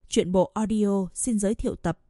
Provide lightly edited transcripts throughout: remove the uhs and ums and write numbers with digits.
Truyện bộ audio xin giới thiệu tập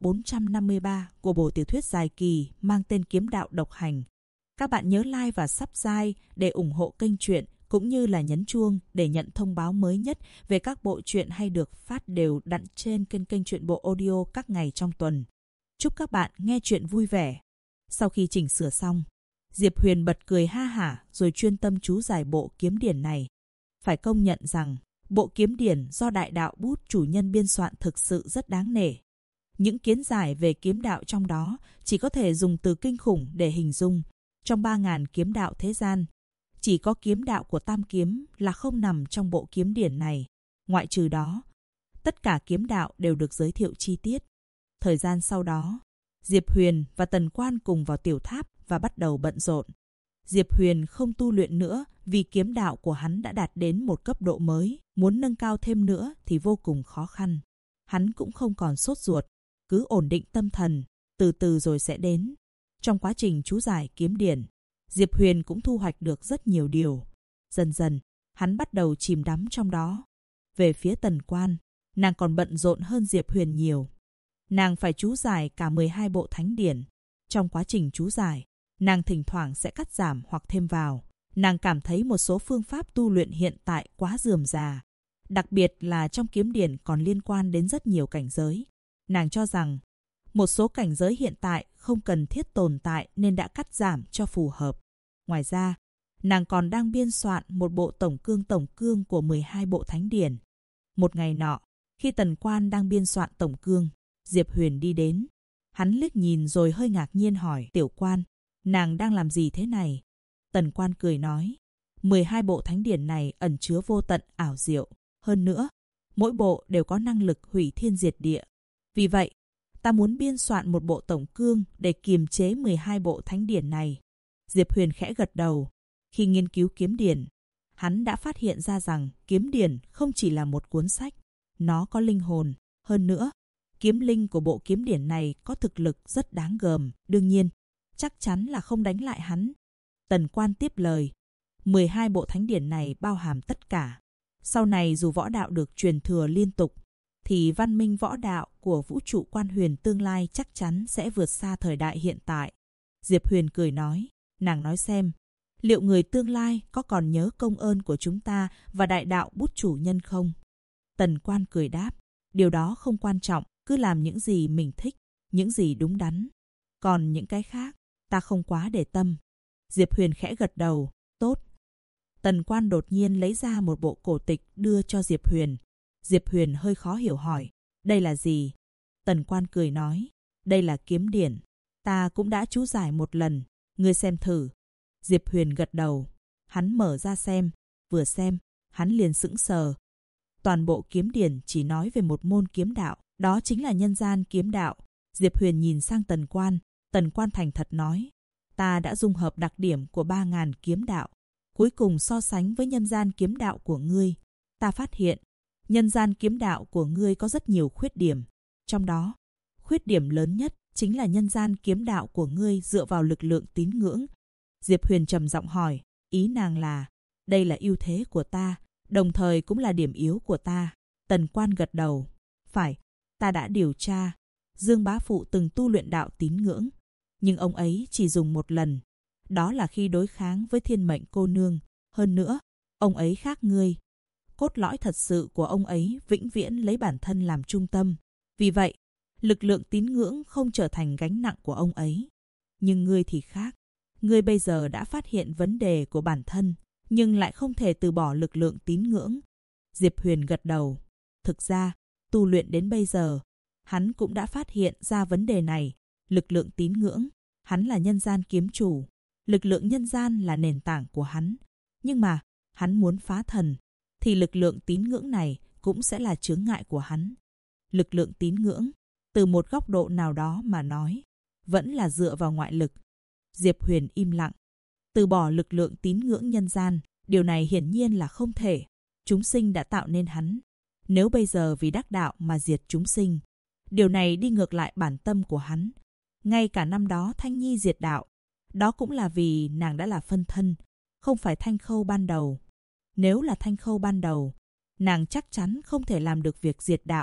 453 của bộ tiểu thuyết dài kỳ mang tên Kiếm Đạo Độc Hành. Các bạn nhớ like và subscribe để ủng hộ kênh truyện, cũng như là nhấn chuông để nhận thông báo mới nhất về các bộ truyện hay được phát đều đặn trên kênh truyện bộ audio các ngày trong tuần. Chúc các bạn nghe truyện vui vẻ. Sau khi chỉnh sửa xong, Diệp Huyền bật cười ha hả rồi chuyên tâm chú giải bộ kiếm điển này. Phải công nhận rằng bộ kiếm điển do Đại Đạo Bút chủ nhân biên soạn thực sự rất đáng nể. Những kiến giải về kiếm đạo trong đó chỉ có thể dùng từ kinh khủng để hình dung. Trong 3.000 kiếm đạo thế gian, chỉ có kiếm đạo của Tam Kiếm là không nằm trong bộ kiếm điển này. Ngoại trừ đó, tất cả kiếm đạo đều được giới thiệu chi tiết. Thời gian sau đó, Diệp Huyền và Tần Quan cùng vào tiểu tháp và bắt đầu bận rộn. Diệp Huyền không tu luyện nữa vì kiếm đạo của hắn đã đạt đến một cấp độ mới. Muốn nâng cao thêm nữa thì vô cùng khó khăn. Hắn cũng không còn sốt ruột, cứ ổn định tâm thần, từ từ rồi sẽ đến. Trong quá trình chú giải kiếm điển, Diệp Huyền cũng thu hoạch được rất nhiều điều. Dần dần, hắn bắt đầu chìm đắm trong đó. Về phía Tần Quan, nàng còn bận rộn hơn Diệp Huyền nhiều. Nàng phải chú giải cả 12 bộ thánh điển. Trong quá trình chú giải, nàng thỉnh thoảng sẽ cắt giảm hoặc thêm vào. Nàng cảm thấy một số phương pháp tu luyện hiện tại quá rườm rà. Đặc biệt là trong kiếm điển còn liên quan đến rất nhiều cảnh giới. Nàng cho rằng một số cảnh giới hiện tại không cần thiết tồn tại nên đã cắt giảm cho phù hợp. Ngoài ra, nàng còn đang biên soạn một bộ tổng cương của 12 bộ thánh điển. Một ngày nọ, khi Tần Quan đang biên soạn tổng cương, Diệp Huyền đi đến. Hắn liếc nhìn rồi hơi ngạc nhiên hỏi: "Tiểu Quan, nàng đang làm gì thế này?" Tần Quan cười nói: 12 bộ thánh điển này ẩn chứa vô tận ảo diệu. Hơn nữa, mỗi bộ đều có năng lực hủy thiên diệt địa. Vì vậy, ta muốn biên soạn một bộ tổng cương để kiềm chế 12 bộ thánh điển này. Diệp Huyền khẽ gật đầu. Khi nghiên cứu kiếm điển, hắn đã phát hiện ra rằng kiếm điển không chỉ là một cuốn sách, nó có linh hồn. Hơn nữa, kiếm linh của bộ kiếm điển này có thực lực rất đáng gờm. Đương nhiên, chắc chắn là không đánh lại hắn. Tần Quan tiếp lời: 12 bộ thánh điển này bao hàm tất cả. Sau này dù võ đạo được truyền thừa liên tục, thì văn minh võ đạo của vũ trụ Quan Huyền tương lai chắc chắn sẽ vượt xa thời đại hiện tại. Diệp Huyền cười nói: "Nàng nói xem, liệu người tương lai có còn nhớ công ơn của chúng ta và Đại Đạo Bút chủ nhân không?" Tần Quan cười đáp: "Điều đó không quan trọng, cứ làm những gì mình thích, những gì đúng đắn. Còn những cái khác, ta không quá để tâm." Diệp Huyền khẽ gật đầu: "Tốt." Tần Quan đột nhiên lấy ra một bộ cổ tịch đưa cho Diệp Huyền. Diệp Huyền hơi khó hiểu hỏi: "Đây là gì?" Tần Quan cười nói: "Đây là kiếm điển. Ta cũng đã chú giải một lần, ngươi xem thử." Diệp Huyền gật đầu. Hắn mở ra xem, vừa xem, hắn liền sững sờ. Toàn bộ kiếm điển chỉ nói về một môn kiếm đạo, đó chính là nhân gian kiếm đạo. Diệp Huyền nhìn sang Tần Quan thành thật nói: "Ta đã dung hợp đặc điểm của 3.000 kiếm đạo. Cuối cùng so sánh với nhân gian kiếm đạo của ngươi, ta phát hiện nhân gian kiếm đạo của ngươi có rất nhiều khuyết điểm. Trong đó, khuyết điểm lớn nhất chính là nhân gian kiếm đạo của ngươi dựa vào lực lượng tín ngưỡng." Diệp Huyền trầm giọng hỏi: "Ý nàng là, đây là ưu thế của ta, đồng thời cũng là điểm yếu của ta?" Tần Quan gật đầu: "Phải, ta đã điều tra. Dương bá phụ từng tu luyện đạo tín ngưỡng, nhưng ông ấy chỉ dùng một lần. Đó là khi đối kháng với Thiên Mệnh cô nương. Hơn nữa, ông ấy khác ngươi. Cốt lõi thật sự của ông ấy vĩnh viễn lấy bản thân làm trung tâm. Vì vậy, lực lượng tín ngưỡng không trở thành gánh nặng của ông ấy. Nhưng ngươi thì khác. Ngươi bây giờ đã phát hiện vấn đề của bản thân, nhưng lại không thể từ bỏ lực lượng tín ngưỡng." Diệp Huyền gật đầu. Thực ra, tu luyện đến bây giờ, hắn cũng đã phát hiện ra vấn đề này. Lực lượng tín ngưỡng, hắn là nhân gian kiếm chủ. Lực lượng nhân gian là nền tảng của hắn. Nhưng mà, hắn muốn phá thần, thì lực lượng tín ngưỡng này cũng sẽ là chướng ngại của hắn. Lực lượng tín ngưỡng, từ một góc độ nào đó mà nói, vẫn là dựa vào ngoại lực. Diệp Huyền im lặng. Từ bỏ lực lượng tín ngưỡng nhân gian, điều này hiển nhiên là không thể. Chúng sinh đã tạo nên hắn. Nếu bây giờ vì đắc đạo mà diệt chúng sinh, điều này đi ngược lại bản tâm của hắn. Ngay cả năm đó Thanh Nhi diệt đạo, đó cũng là vì nàng đã là phân thân, không phải Thanh Khâu ban đầu. Nếu là Thanh Khâu ban đầu, nàng chắc chắn không thể làm được việc diệt đạo.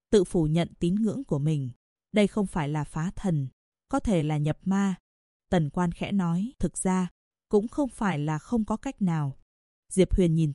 tự phủ nhận tín ngưỡng của mình. Đây không phải là phá thần, có thể là nhập ma. Tần Quan khẽ nói, thực ra, cũng không phải là không có cách nào. Diệp Huyền nhìn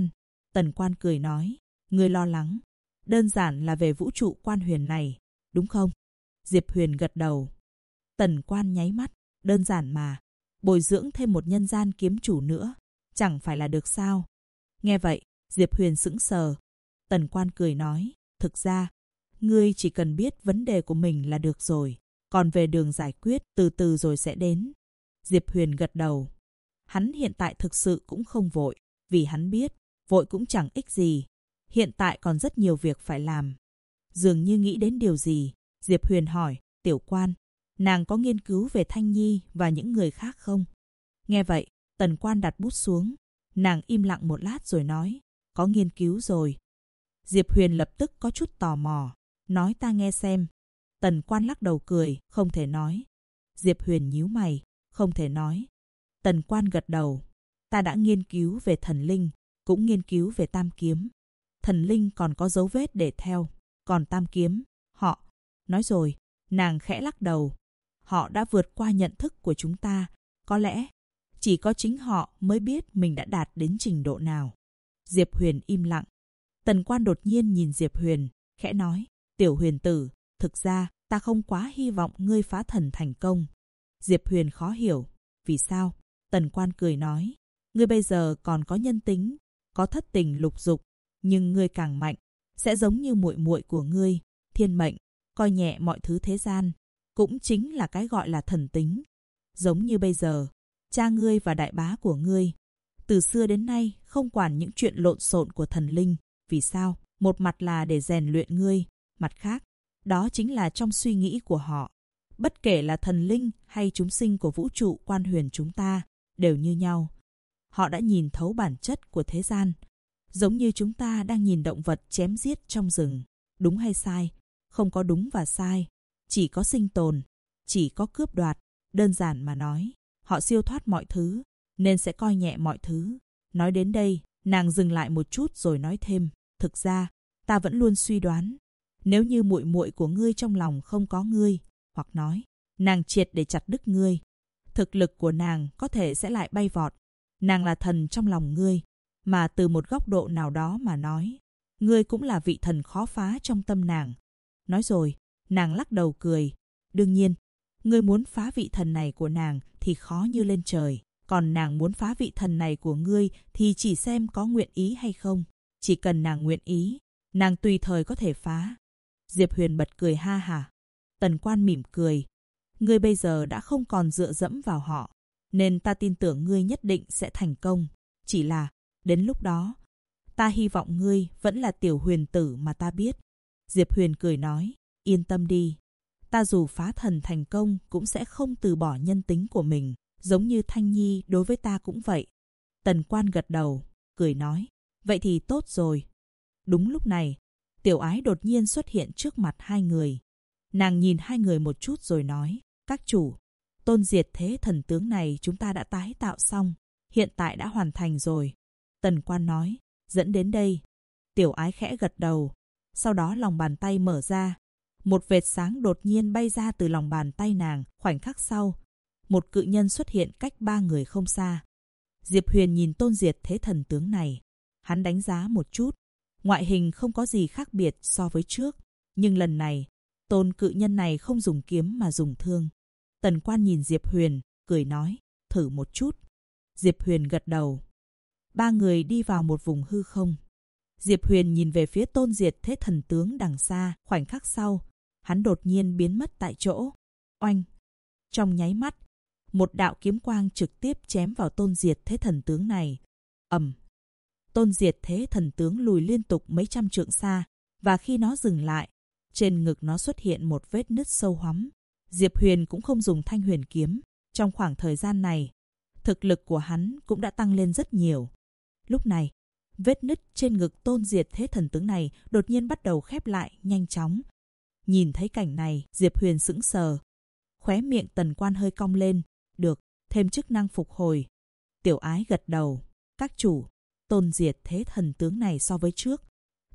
Tần Quan cười nói, ngươi lo lắng, đơn giản là về vũ trụ quan huyền này, đúng không? Diệp Huyền gật đầu. Tần Quan nháy mắt, đơn giản mà, bồi dưỡng thêm một nhân gian kiếm chủ nữa, chẳng phải là được sao? Nghe vậy, Diệp Huyền sững sờ. Tần Quan cười nói, thực ra, ngươi chỉ cần biết vấn đề của mình là được rồi, còn về đường giải quyết từ từ rồi sẽ đến. Diệp Huyền gật đầu. Hắn hiện tại thực sự cũng không vội, vì hắn biết, vội cũng chẳng ích gì. Hiện tại còn rất nhiều việc phải làm. Dường như nghĩ đến điều gì, Diệp Huyền hỏi, Tiểu Quan, nàng có nghiên cứu về Thanh Nhi và những người khác không? Nghe vậy, Tần Quan đặt bút xuống. Nàng im lặng một lát rồi nói, có nghiên cứu rồi. Diệp Huyền lập tức có chút tò mò, nói ta nghe xem. Tần Quan lắc đầu cười, không thể nói. Diệp Huyền nhíu mày, không thể nói. Tần Quan gật đầu, ta đã nghiên cứu về thần linh, cũng nghiên cứu về tam kiếm. Thần linh còn có dấu vết để theo, còn tam kiếm, họ, nói rồi, nàng khẽ lắc đầu. Họ đã vượt qua nhận thức của chúng ta, có lẽ chỉ có chính họ mới biết mình đã đạt đến trình độ nào. Diệp Huyền im lặng. Tần Quan đột nhiên nhìn Diệp Huyền, khẽ nói, Tiểu Huyền tử, thực ra ta không quá hy vọng ngươi phá thần thành công. Diệp Huyền khó hiểu, vì sao? Tần Quan cười nói, ngươi bây giờ còn có nhân tính, có thất tình lục dục, nhưng ngươi càng mạnh, sẽ giống như muội muội của ngươi, Thiên Mệnh, coi nhẹ mọi thứ thế gian, cũng chính là cái gọi là thần tính. Giống như bây giờ, cha ngươi và đại bá của ngươi, từ xưa đến nay không quản những chuyện lộn xộn của thần linh. Vì sao? Một mặt là để rèn luyện ngươi, mặt khác, đó chính là trong suy nghĩ của họ. Bất kể là thần linh hay chúng sinh của vũ trụ quan huyền chúng ta, đều như nhau. Họ đã nhìn thấu bản chất của thế gian, giống như chúng ta đang nhìn động vật chém giết trong rừng. Đúng hay sai? Không có đúng và sai, chỉ có sinh tồn, chỉ có cướp đoạt. Đơn giản mà nói, họ siêu thoát mọi thứ, nên sẽ coi nhẹ mọi thứ. Nói đến đây, nàng dừng lại một chút rồi nói thêm, thực ra, ta vẫn luôn suy đoán, nếu như muội muội của ngươi trong lòng không có ngươi, hoặc nói, nàng triệt để chặt đứt ngươi, thực lực của nàng có thể sẽ lại bay vọt. Nàng là thần trong lòng ngươi, mà từ một góc độ nào đó mà nói, ngươi cũng là vị thần khó phá trong tâm nàng. Nói rồi, nàng lắc đầu cười. Đương nhiên, ngươi muốn phá vị thần này của nàng thì khó như lên trời. Còn nàng muốn phá vị thần này của ngươi thì chỉ xem có nguyện ý hay không. Chỉ cần nàng nguyện ý, nàng tùy thời có thể phá. Diệp Huyền bật cười ha hả. Tần Quan mỉm cười. Ngươi bây giờ đã không còn dựa dẫm vào họ, nên ta tin tưởng ngươi nhất định sẽ thành công. Chỉ là, đến lúc đó, ta hy vọng ngươi vẫn là Tiểu Huyền tử mà ta biết. Diệp Huyền cười nói, yên tâm đi. Ta dù phá thần thành công cũng sẽ không từ bỏ nhân tính của mình, giống như Thanh Nhi đối với ta cũng vậy. Tần Quan gật đầu, cười nói, vậy thì tốt rồi. Đúng lúc này, Tiểu Ái đột nhiên xuất hiện trước mặt hai người. Nàng nhìn hai người một chút rồi nói, các chủ, tôn diệt thế thần tướng này chúng ta đã tái tạo xong, hiện tại đã hoàn thành rồi. Tần Quan nói, dẫn đến đây. Tiểu Ái khẽ gật đầu, sau đó lòng bàn tay mở ra. Một vệt sáng đột nhiên bay ra từ lòng bàn tay nàng. Khoảnh khắc sau, một cự nhân xuất hiện cách ba người không xa. Diệp Huyền nhìn tôn diệt thế thần tướng này. Hắn đánh giá một chút. Ngoại hình không có gì khác biệt so với trước. Nhưng lần này, tôn cự nhân này không dùng kiếm mà dùng thương. Tần Quan nhìn Diệp Huyền, cười nói, thử một chút. Diệp Huyền gật đầu. Ba người đi vào một vùng hư không. Diệp Huyền nhìn về phía tôn diệt thế thần tướng đằng xa. Khoảnh khắc sau, hắn đột nhiên biến mất tại chỗ. Oanh! Trong nháy mắt, một đạo kiếm quang trực tiếp chém vào tôn diệt thế thần tướng này. Ầm! Tôn diệt thế thần tướng lùi liên tục mấy trăm trượng xa, và khi nó dừng lại, trên ngực nó xuất hiện một vết nứt sâu hoắm. Diệp Huyền cũng không dùng thanh huyền kiếm. Trong khoảng thời gian này, thực lực của hắn cũng đã tăng lên rất nhiều. Lúc này, vết nứt trên ngực tôn diệt thế thần tướng này đột nhiên bắt đầu khép lại nhanh chóng. Nhìn thấy cảnh này, Diệp Huyền sững sờ. Khóe miệng Tần Quan hơi cong lên. Được, thêm chức năng phục hồi. Tiểu Ái gật đầu. Các chủ, tôn diệt thế thần tướng này so với trước,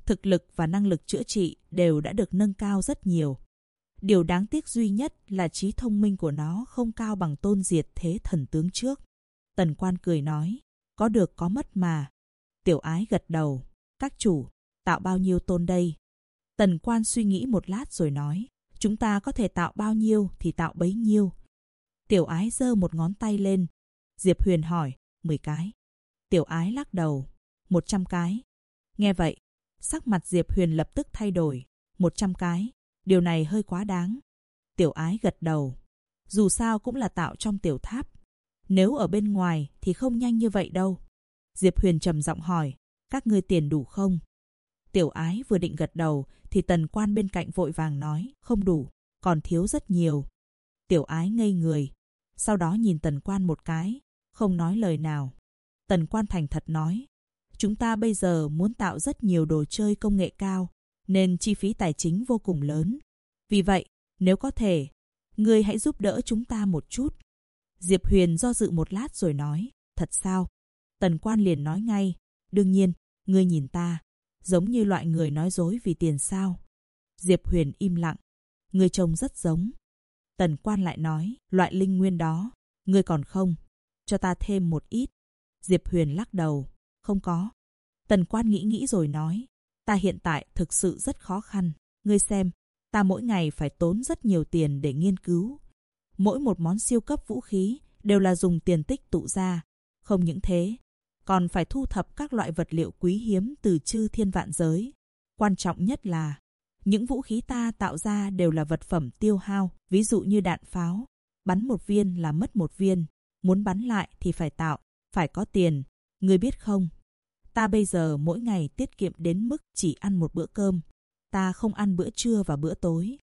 Thực lực và năng lực chữa trị đều đã được nâng cao rất nhiều. Điều đáng tiếc duy nhất là trí thông minh của nó không cao bằng Tôn Diệt Thế thần tướng trước. Tần Quan cười nói, có được có mất mà. Tiểu Ái gật đầu, các chủ, tạo bao nhiêu tôn đây? Tần Quan suy nghĩ một lát rồi nói, chúng ta có thể tạo bao nhiêu thì tạo bấy nhiêu. Tiểu Ái giơ một ngón tay lên. Diệp Huyền hỏi, 10 cái. Tiểu Ái lắc đầu, 100 cái. Nghe vậy, sắc mặt Diệp Huyền lập tức thay đổi, 100 cái, điều này hơi quá đáng. Tiểu Ái gật đầu, dù sao cũng là tạo trong tiểu tháp. Nếu ở bên ngoài thì không nhanh như vậy đâu. Diệp Huyền trầm giọng hỏi, các ngươi tiền đủ không? Tiểu Ái vừa định gật đầu thì Tần Quan bên cạnh vội vàng nói, không đủ, còn thiếu rất nhiều. Tiểu Ái ngây người, sau đó nhìn Tần Quan một cái, không nói lời nào. Tần Quan thành thật nói, chúng ta bây giờ muốn tạo rất nhiều đồ chơi công nghệ cao, nên chi phí tài chính vô cùng lớn. Vì vậy, nếu có thể, ngươi hãy giúp đỡ chúng ta một chút. Diệp Huyền do dự một lát rồi nói, thật sao? Tần Quan liền nói ngay, đương nhiên, ngươi nhìn ta, giống như loại người nói dối vì tiền sao? Diệp Huyền im lặng, ngươi trông rất giống. Tần Quan lại nói, loại linh nguyên đó, ngươi còn không? Cho ta thêm một ít. Diệp Huyền lắc đầu, không có. Tần Quan nghĩ rồi nói, ta hiện tại thực sự rất khó khăn. Ngươi xem, ta mỗi ngày phải tốn rất nhiều tiền để nghiên cứu. Mỗi một món siêu cấp vũ khí đều là dùng tiền tích tụ ra. Không những thế, còn phải thu thập các loại vật liệu quý hiếm từ chư thiên vạn giới. Quan trọng nhất là, những vũ khí ta tạo ra đều là vật phẩm tiêu hao, ví dụ như đạn pháo. Bắn một viên là mất một viên, muốn bắn lại thì phải tạo, phải có tiền. Ngươi biết không, ta bây giờ mỗi ngày tiết kiệm đến mức chỉ ăn một bữa cơm. Ta không ăn bữa trưa và bữa tối.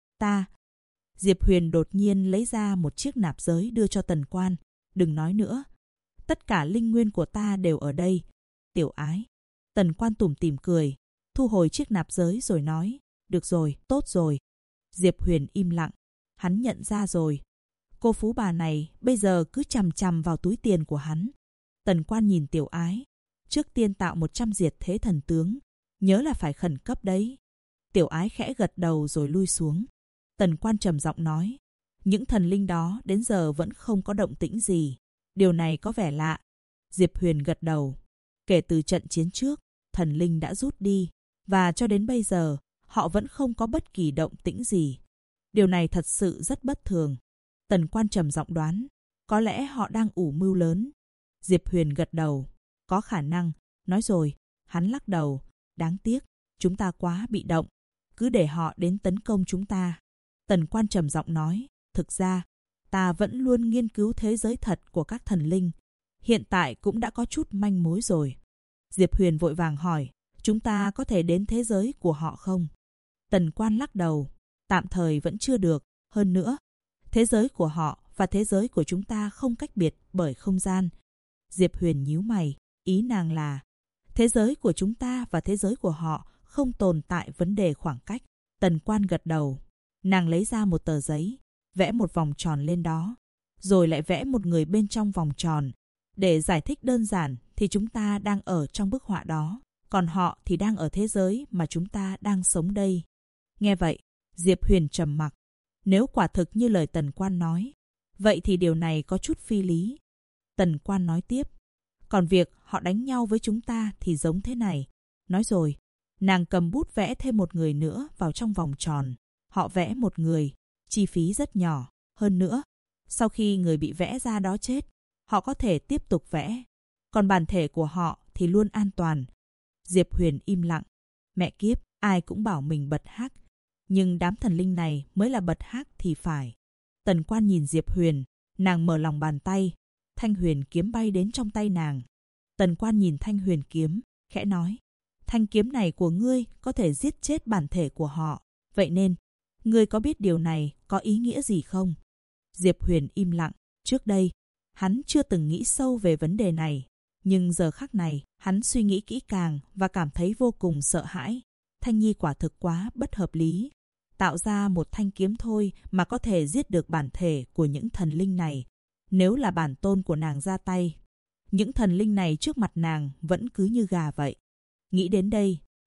Diệp Huyền đột nhiên lấy ra một chiếc nạp giới đưa cho Tần Quan. Đừng nói nữa. Tất cả linh nguyên của ta đều ở đây. Tiểu Ái. Tần Quan tủm tỉm cười, thu hồi chiếc nạp giới rồi nói, được rồi, tốt rồi. Diệp Huyền im lặng. Hắn nhận ra rồi. Cô phú bà này bây giờ cứ chằm chằm vào túi tiền của hắn. Tần Quan nhìn Tiểu Ái. Trước tiên tạo 100 diệt thế thần tướng. Nhớ là phải khẩn cấp đấy. Tiểu Ái khẽ gật đầu rồi lui xuống. Tần Quan trầm giọng nói, những thần linh đó đến giờ vẫn không có động tĩnh gì. Điều này có vẻ lạ. Diệp Huyền gật đầu. Kể từ trận chiến trước, thần linh đã rút đi. Và cho đến bây giờ, họ vẫn không có bất kỳ động tĩnh gì. Điều này thật sự rất bất thường. Tần Quan trầm giọng đoán, có lẽ họ đang ủ mưu lớn. Diệp Huyền gật đầu. Có khả năng. Nói rồi, hắn lắc đầu. Đáng tiếc, chúng ta quá bị động. Cứ để họ đến tấn công chúng ta. Tần Quan trầm giọng nói, thực ra, ta vẫn luôn nghiên cứu thế giới thật của các thần linh. Hiện tại cũng đã có chút manh mối rồi. Diệp Huyền vội vàng hỏi, chúng ta có thể đến thế giới của họ không? Tần Quan lắc đầu, tạm thời vẫn chưa được. Hơn nữa, thế giới của họ và thế giới của chúng ta không cách biệt bởi không gian. Diệp Huyền nhíu mày, ý nàng là, thế giới của chúng ta và thế giới của họ không tồn tại vấn đề khoảng cách. Tần Quan gật đầu. Nàng lấy ra một tờ giấy, vẽ một vòng tròn lên đó, rồi lại vẽ một người bên trong vòng tròn. Để giải thích đơn giản thì chúng ta đang ở trong bức họa đó, còn họ thì đang ở thế giới mà chúng ta đang sống đây. Nghe vậy, Diệp Huyền trầm mặc. Nếu quả thực như lời Tần Quan nói, vậy thì điều này có chút phi lý. Tần Quan nói tiếp, còn việc họ đánh nhau với chúng ta thì giống thế này. Nói rồi, nàng cầm bút vẽ thêm một người nữa vào trong vòng tròn. Họ vẽ một người, chi phí rất nhỏ. Hơn nữa, sau khi người bị vẽ ra đó chết, họ có thể tiếp tục vẽ. Còn bản thể của họ thì luôn an toàn. Diệp Huyền im lặng. Mẹ kiếp, ai cũng bảo mình bật hắc. Nhưng đám thần linh này mới là bật hắc thì phải. Tần Quan nhìn Diệp Huyền, nàng mở lòng bàn tay. Thanh huyền kiếm bay đến trong tay nàng. Tần Quan nhìn thanh huyền kiếm, khẽ nói, thanh kiếm này của ngươi có thể giết chết bản thể của họ. Vậy nên, ngươi có biết điều này có ý nghĩa gì không? Diệp Huyền im lặng. Trước đây, hắn chưa từng nghĩ sâu về vấn đề này. Nhưng giờ khắc này, hắn suy nghĩ kỹ càng và cảm thấy vô cùng sợ hãi. Thanh Nhi quả thực quá bất hợp lý. Tạo ra một thanh kiếm thôi mà có thể giết được bản thể của những thần linh này. Nếu là bản tôn của nàng ra tay, những thần linh này trước mặt nàng vẫn cứ như gà vậy. Nghĩ đến đây,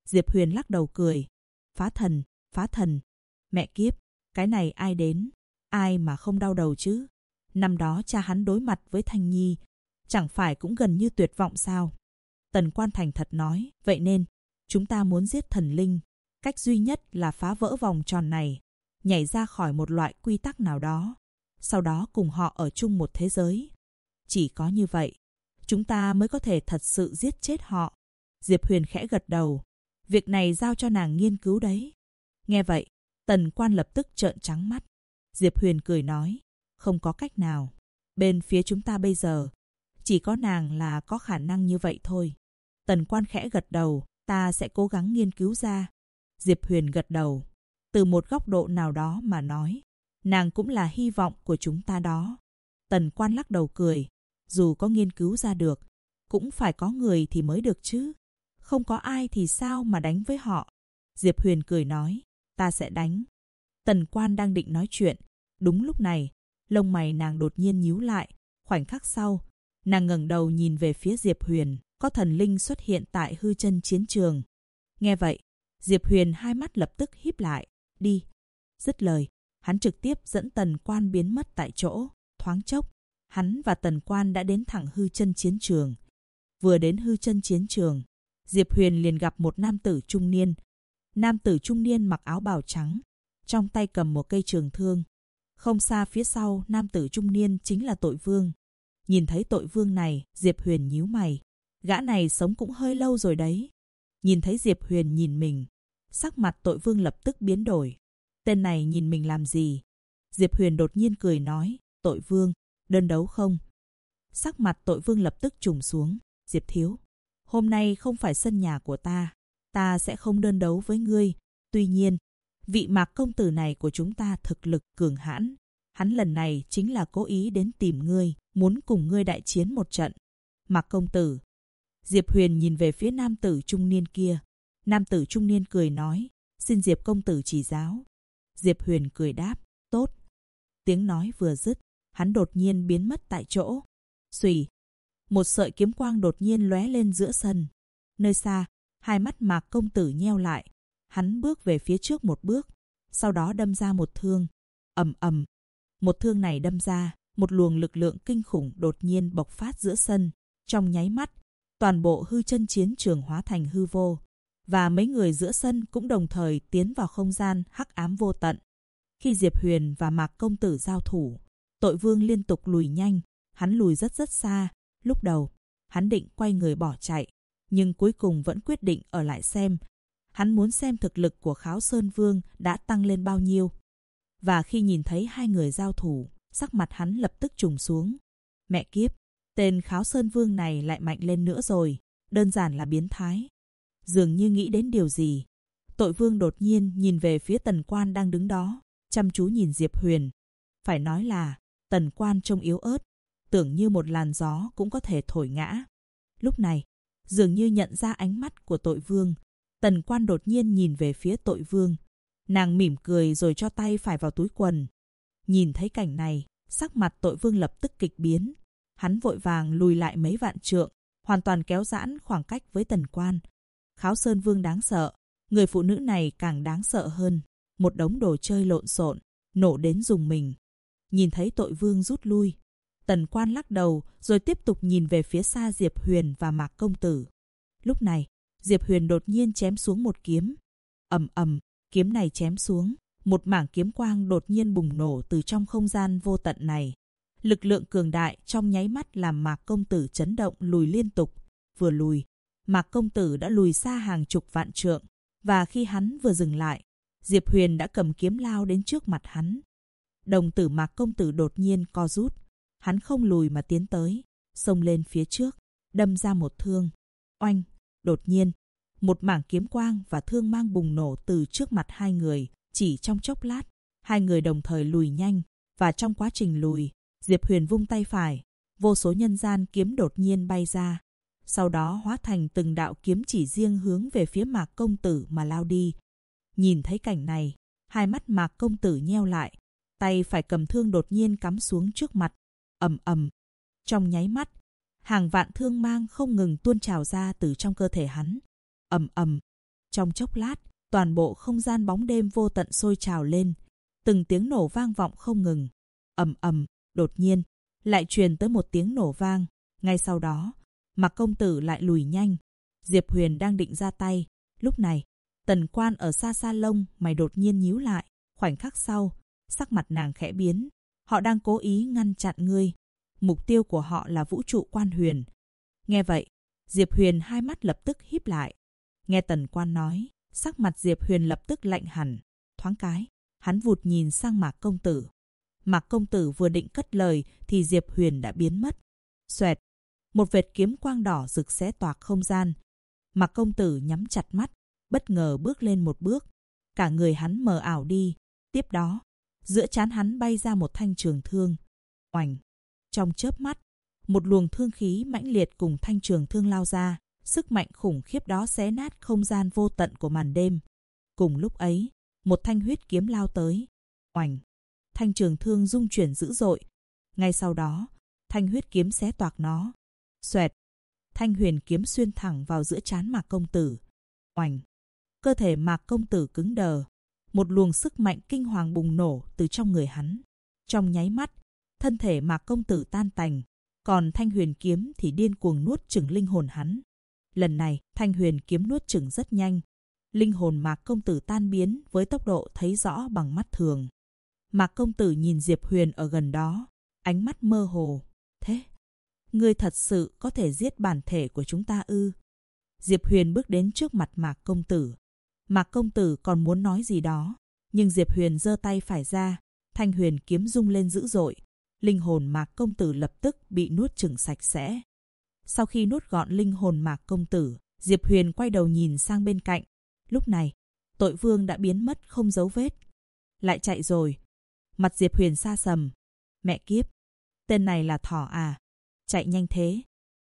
Diệp Huyền lắc đầu cười. Phá thần. Mẹ kiếp, cái này ai đến? Ai mà không đau đầu chứ? Năm đó cha hắn đối mặt với Thanh Nhi, chẳng phải cũng gần như tuyệt vọng sao? Tần Quan thành thật nói, vậy nên, chúng ta muốn giết thần linh. Cách duy nhất là phá vỡ vòng tròn này, nhảy ra khỏi một loại quy tắc nào đó, sau đó cùng họ ở chung một thế giới. Chỉ có như vậy, chúng ta mới có thể thật sự giết chết họ. Diệp Huyền khẽ gật đầu. Việc này giao cho nàng nghiên cứu đấy. Nghe vậy, Tần Quan lập tức trợn trắng mắt. Diệp Huyền cười nói, không có cách nào. Bên phía chúng ta bây giờ, chỉ có nàng là có khả năng như vậy thôi. Tần Quan khẽ gật đầu, ta sẽ cố gắng nghiên cứu ra. Diệp Huyền gật đầu. Từ một góc độ nào đó mà nói, nàng cũng là hy vọng của chúng ta đó. Tần Quan lắc đầu cười. Dù có nghiên cứu ra được, cũng phải có người thì mới được chứ. Không có ai thì sao mà đánh với họ? Diệp Huyền cười nói, ta sẽ đánh. Tần Quan đang định nói chuyện. Đúng lúc này, lông mày nàng đột nhiên nhíu lại. Khoảnh khắc sau, nàng ngẩng đầu nhìn về phía Diệp Huyền. Có thần linh xuất hiện tại hư chân chiến trường. Nghe vậy, Diệp Huyền hai mắt lập tức híp lại. Đi. Dứt lời, hắn trực tiếp dẫn Tần Quan biến mất tại chỗ. Thoáng chốc, hắn và Tần Quan đã đến thẳng hư chân chiến trường. Vừa đến hư chân chiến trường, Diệp Huyền liền gặp một nam tử trung niên. Nam tử trung niên mặc áo bào trắng, trong tay cầm một cây trường thương. Không xa phía sau nam tử trung niên chính là Tội Vương. Nhìn thấy Tội Vương này, Diệp Huyền nhíu mày. Gã này sống cũng hơi lâu rồi đấy. Nhìn thấy Diệp Huyền nhìn mình, sắc mặt Tội Vương lập tức biến đổi. Tên này nhìn mình làm gì? Diệp Huyền đột nhiên cười nói, Tội Vương, đơn đấu không? Sắc mặt Tội Vương lập tức trùng xuống. Diệp thiếu, hôm nay không phải sân nhà của ta sẽ không đơn đấu với ngươi. Tuy nhiên, vị Mạc công tử này của chúng ta thực lực cường hãn. Hắn lần này chính là cố ý đến tìm ngươi, muốn cùng ngươi đại chiến một trận. Mạc công tử. Diệp Huyền nhìn về phía nam tử trung niên kia. Nam tử trung niên cười nói, xin Diệp công tử chỉ giáo. Diệp Huyền cười đáp, tốt. Tiếng nói vừa dứt, hắn đột nhiên biến mất tại chỗ. Xùy, một sợi kiếm quang đột nhiên lóe lên giữa sân. Nơi xa, hai mắt Mạc công tử nheo lại. Hắn bước về phía trước một bước, sau đó đâm ra một thương. Ầm ầm. Một thương này đâm ra, một luồng lực lượng kinh khủng đột nhiên bộc phát giữa sân. Trong nháy mắt, toàn bộ hư chân chiến trường hóa thành hư vô. Và mấy người giữa sân cũng đồng thời tiến vào không gian hắc ám vô tận. Khi Diệp Huyền và Mạc công tử giao thủ, Tội Vương liên tục lùi nhanh. Hắn lùi rất xa. Lúc đầu, hắn định quay người bỏ chạy, nhưng cuối cùng vẫn quyết định ở lại xem. Hắn muốn xem thực lực của Kháo Sơn Vương đã tăng lên bao nhiêu. Và khi nhìn thấy hai người giao thủ, sắc mặt hắn lập tức trùng xuống. Mẹ kiếp, tên Kháo Sơn Vương này lại mạnh lên nữa rồi, đơn giản là biến thái. Dường như nghĩ đến điều gì, Tội Vương đột nhiên nhìn về phía Tần Quan đang đứng đó, chăm chú nhìn Diệp Huyền. Phải nói là Tần Quan trông yếu ớt, tưởng như một làn gió cũng có thể thổi ngã. Lúc này, dường như nhận ra ánh mắt của Tội Vương, Tần Quan đột nhiên nhìn về phía Tội Vương. Nàng mỉm cười rồi cho tay phải vào túi quần. Nhìn thấy cảnh này, sắc mặt Tội Vương lập tức kịch biến. Hắn vội vàng lùi lại mấy vạn trượng, hoàn toàn kéo giãn khoảng cách với Tần Quan. Kháo Sơn Vương đáng sợ, người phụ nữ này càng đáng sợ hơn. Một đống đồ chơi lộn xộn, nổ đến rùng mình. Nhìn thấy Tội Vương rút lui, Tần Quan lắc đầu rồi tiếp tục nhìn về phía xa Diệp Huyền và Mạc công tử. Lúc này, Diệp Huyền đột nhiên chém xuống một kiếm. Ầm ầm, kiếm này chém xuống, một mảng kiếm quang đột nhiên bùng nổ từ trong không gian vô tận này. Lực lượng cường đại trong nháy mắt làm Mạc công tử chấn động lùi liên tục. Vừa lùi, Mạc công tử đã lùi xa hàng chục vạn trượng, và khi hắn vừa dừng lại, Diệp Huyền đã cầm kiếm lao đến trước mặt hắn. Đồng tử Mạc công tử đột nhiên co rút, hắn không lùi mà tiến tới, xông lên phía trước, đâm ra một thương. Oanh, đột nhiên, một mảng kiếm quang và thương mang bùng nổ từ trước mặt hai người. Chỉ trong chốc lát, hai người đồng thời lùi nhanh, và trong quá trình lùi, Diệp Huyền vung tay phải, vô số nhân gian kiếm đột nhiên bay ra, sau đó hóa thành từng đạo kiếm chỉ riêng hướng về phía Mạc công tử mà lao đi. Nhìn thấy cảnh này, hai mắt Mạc công tử nheo lại, tay phải cầm thương đột nhiên cắm xuống trước mặt. Ầm ầm, trong nháy mắt, hàng vạn thương mang không ngừng tuôn trào ra từ trong cơ thể hắn. Ầm ầm, Trong chốc lát, toàn bộ không gian bóng đêm vô tận sôi trào lên. Từng tiếng nổ vang vọng không ngừng. Ầm ầm, đột nhiên, lại truyền tới một tiếng nổ vang. Ngay sau đó, Mạc công tử lại lùi nhanh. Diệp Huyền đang định ra tay. Lúc này, Tần Quan ở xa xa lông mày đột nhiên nhíu lại. Khoảnh khắc sau, sắc mặt nàng khẽ biến. Họ đang cố ý ngăn chặn ngươi. Mục tiêu của họ là vũ trụ Quan Huyền. Nghe vậy, Diệp Huyền hai mắt lập tức híp lại. Nghe Tần Quan nói, sắc mặt Diệp Huyền lập tức lạnh hẳn. Thoáng cái, hắn vụt nhìn sang Mạc công tử. Mạc công tử vừa định cất lời thì Diệp Huyền đã biến mất. Xoẹt, một vệt kiếm quang đỏ rực xé toạc không gian. Mạc công tử nhắm chặt mắt, bất ngờ bước lên một bước. Cả người hắn mờ ảo đi. Tiếp đó, giữa trán hắn bay ra một thanh trường thương. Oành! Trong chớp mắt, một luồng thương khí mãnh liệt cùng thanh trường thương lao ra. Sức mạnh khủng khiếp đó xé nát không gian vô tận của màn đêm. Cùng lúc ấy, một thanh huyết kiếm lao tới. Oành! Thanh trường thương rung chuyển dữ dội. Ngay sau đó, thanh huyết kiếm xé toạc nó. Xoẹt! Thanh huyền kiếm xuyên thẳng vào giữa trán Mạc công tử. Oành! Cơ thể Mạc công tử cứng đờ. Một luồng sức mạnh kinh hoàng bùng nổ từ trong người hắn. Trong nháy mắt, thân thể Mạc công tử tan tành. Còn thanh huyền kiếm thì điên cuồng nuốt chửng linh hồn hắn. Lần này, thanh huyền kiếm nuốt chửng rất nhanh. Linh hồn Mạc công tử tan biến với tốc độ thấy rõ bằng mắt thường. Mạc công tử nhìn Diệp Huyền ở gần đó, ánh mắt mơ hồ. Thế, ngươi thật sự có thể giết bản thể của chúng ta ư? Diệp Huyền bước đến trước mặt Mạc công tử. Mạc công tử còn muốn nói gì đó, nhưng Diệp Huyền giơ tay phải ra, thanh huyền kiếm rung lên dữ dội. Linh hồn Mạc công tử lập tức bị nuốt chửng sạch sẽ. Sau khi nuốt gọn linh hồn Mạc công tử, Diệp Huyền quay đầu nhìn sang bên cạnh. Lúc này, tội vương đã biến mất không dấu vết. Lại chạy rồi. Mặt Diệp Huyền sa sầm. Mẹ kiếp, tên này là thỏ à? Chạy nhanh thế.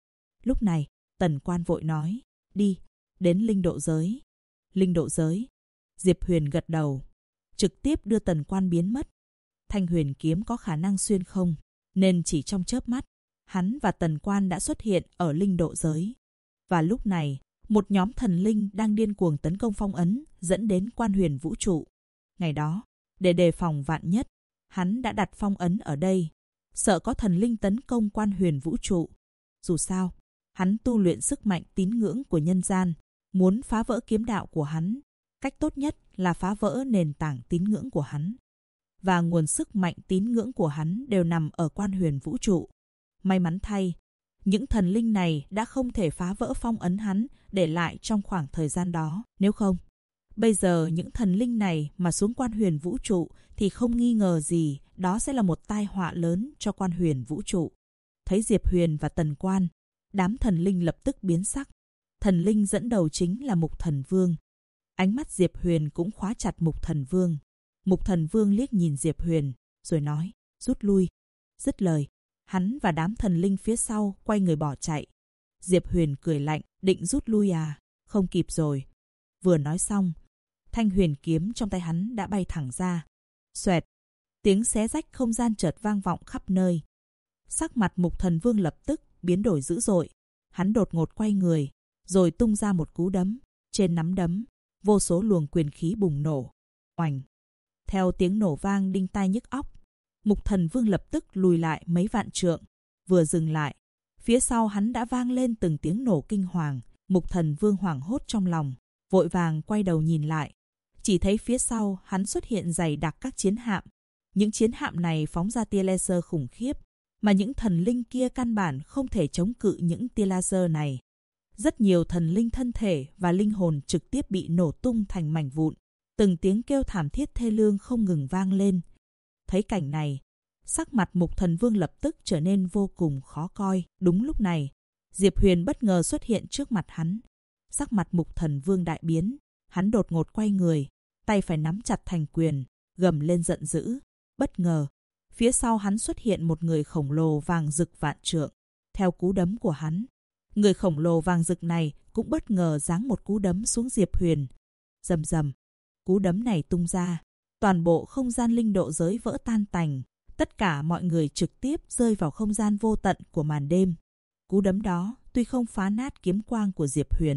Lúc này, Tần Quan vội nói, đi, đến linh độ giới. Linh độ giới. Diệp Huyền gật đầu, trực tiếp đưa Tần Quan biến mất. Thanh huyền kiếm có khả năng xuyên không, nên chỉ trong chớp mắt, hắn và Tần Quan đã xuất hiện ở linh độ giới. Và lúc này, một nhóm thần linh đang điên cuồng tấn công phong ấn, dẫn đến Quan Huyền vũ trụ. Ngày đó, để đề phòng vạn nhất, hắn đã đặt phong ấn ở đây, sợ có thần linh tấn công Quan Huyền vũ trụ. Dù sao, hắn tu luyện sức mạnh tín ngưỡng của nhân gian, muốn phá vỡ kiếm đạo của hắn, cách tốt nhất là phá vỡ nền tảng tín ngưỡng của hắn. Và nguồn sức mạnh tín ngưỡng của hắn đều nằm ở Quan Huyền vũ trụ. May mắn thay, những thần linh này đã không thể phá vỡ phong ấn hắn để lại trong khoảng thời gian đó. Nếu không, bây giờ những thần linh này mà xuống Quan Huyền vũ trụ thì không nghi ngờ gì đó sẽ là một tai họa lớn cho Quan Huyền vũ trụ. Thấy Diệp Huyền và Tần Quan, đám thần linh lập tức biến sắc. Thần linh dẫn đầu chính là Mục Thần Vương. Ánh mắt Diệp Huyền cũng khóa chặt Mục Thần Vương. Mục Thần Vương liếc nhìn Diệp Huyền, rồi nói, rút lui. Dứt lời, hắn và đám thần linh phía sau quay người bỏ chạy. Diệp Huyền cười lạnh, định rút lui à? Không kịp rồi. Vừa nói xong, thanh huyền kiếm trong tay hắn đã bay thẳng ra. Xoẹt, tiếng xé rách không gian chợt vang vọng khắp nơi. Sắc mặt Mục Thần Vương lập tức biến đổi dữ dội. Hắn đột ngột quay người, rồi tung ra một cú đấm. Trên nắm đấm, vô số luồng quyền khí bùng nổ. Oành! Theo tiếng nổ vang đinh tai nhức óc, Mục Thần Vương lập tức lùi lại mấy vạn trượng. Vừa dừng lại, phía sau hắn đã vang lên từng tiếng nổ kinh hoàng. Mục Thần Vương hoảng hốt trong lòng, vội vàng quay đầu nhìn lại. Chỉ thấy phía sau hắn xuất hiện dày đặc các chiến hạm. Những chiến hạm này phóng ra tia laser khủng khiếp, mà những thần linh kia căn bản không thể chống cự những tia laser này. Rất nhiều thần linh thân thể và linh hồn trực tiếp bị nổ tung thành mảnh vụn. Từng tiếng kêu thảm thiết thê lương không ngừng vang lên. Thấy cảnh này, sắc mặt Mục Thần Vương lập tức trở nên vô cùng khó coi. Đúng lúc này, Diệp Huyền bất ngờ xuất hiện trước mặt hắn. Sắc mặt Mục Thần Vương đại biến, hắn đột ngột quay người, tay phải nắm chặt thành quyền, gầm lên giận dữ. Bất ngờ, phía sau hắn xuất hiện một người khổng lồ vàng rực vạn trượng. Theo cú đấm của hắn, người khổng lồ vàng rực này cũng bất ngờ giáng một cú đấm xuống Diệp Huyền. Rầm rầm, cú đấm này tung ra, toàn bộ không gian linh độ giới vỡ tan tành. Tất cả mọi người trực tiếp rơi vào không gian vô tận của màn đêm. Cú đấm đó tuy không phá nát kiếm quang của Diệp Huyền,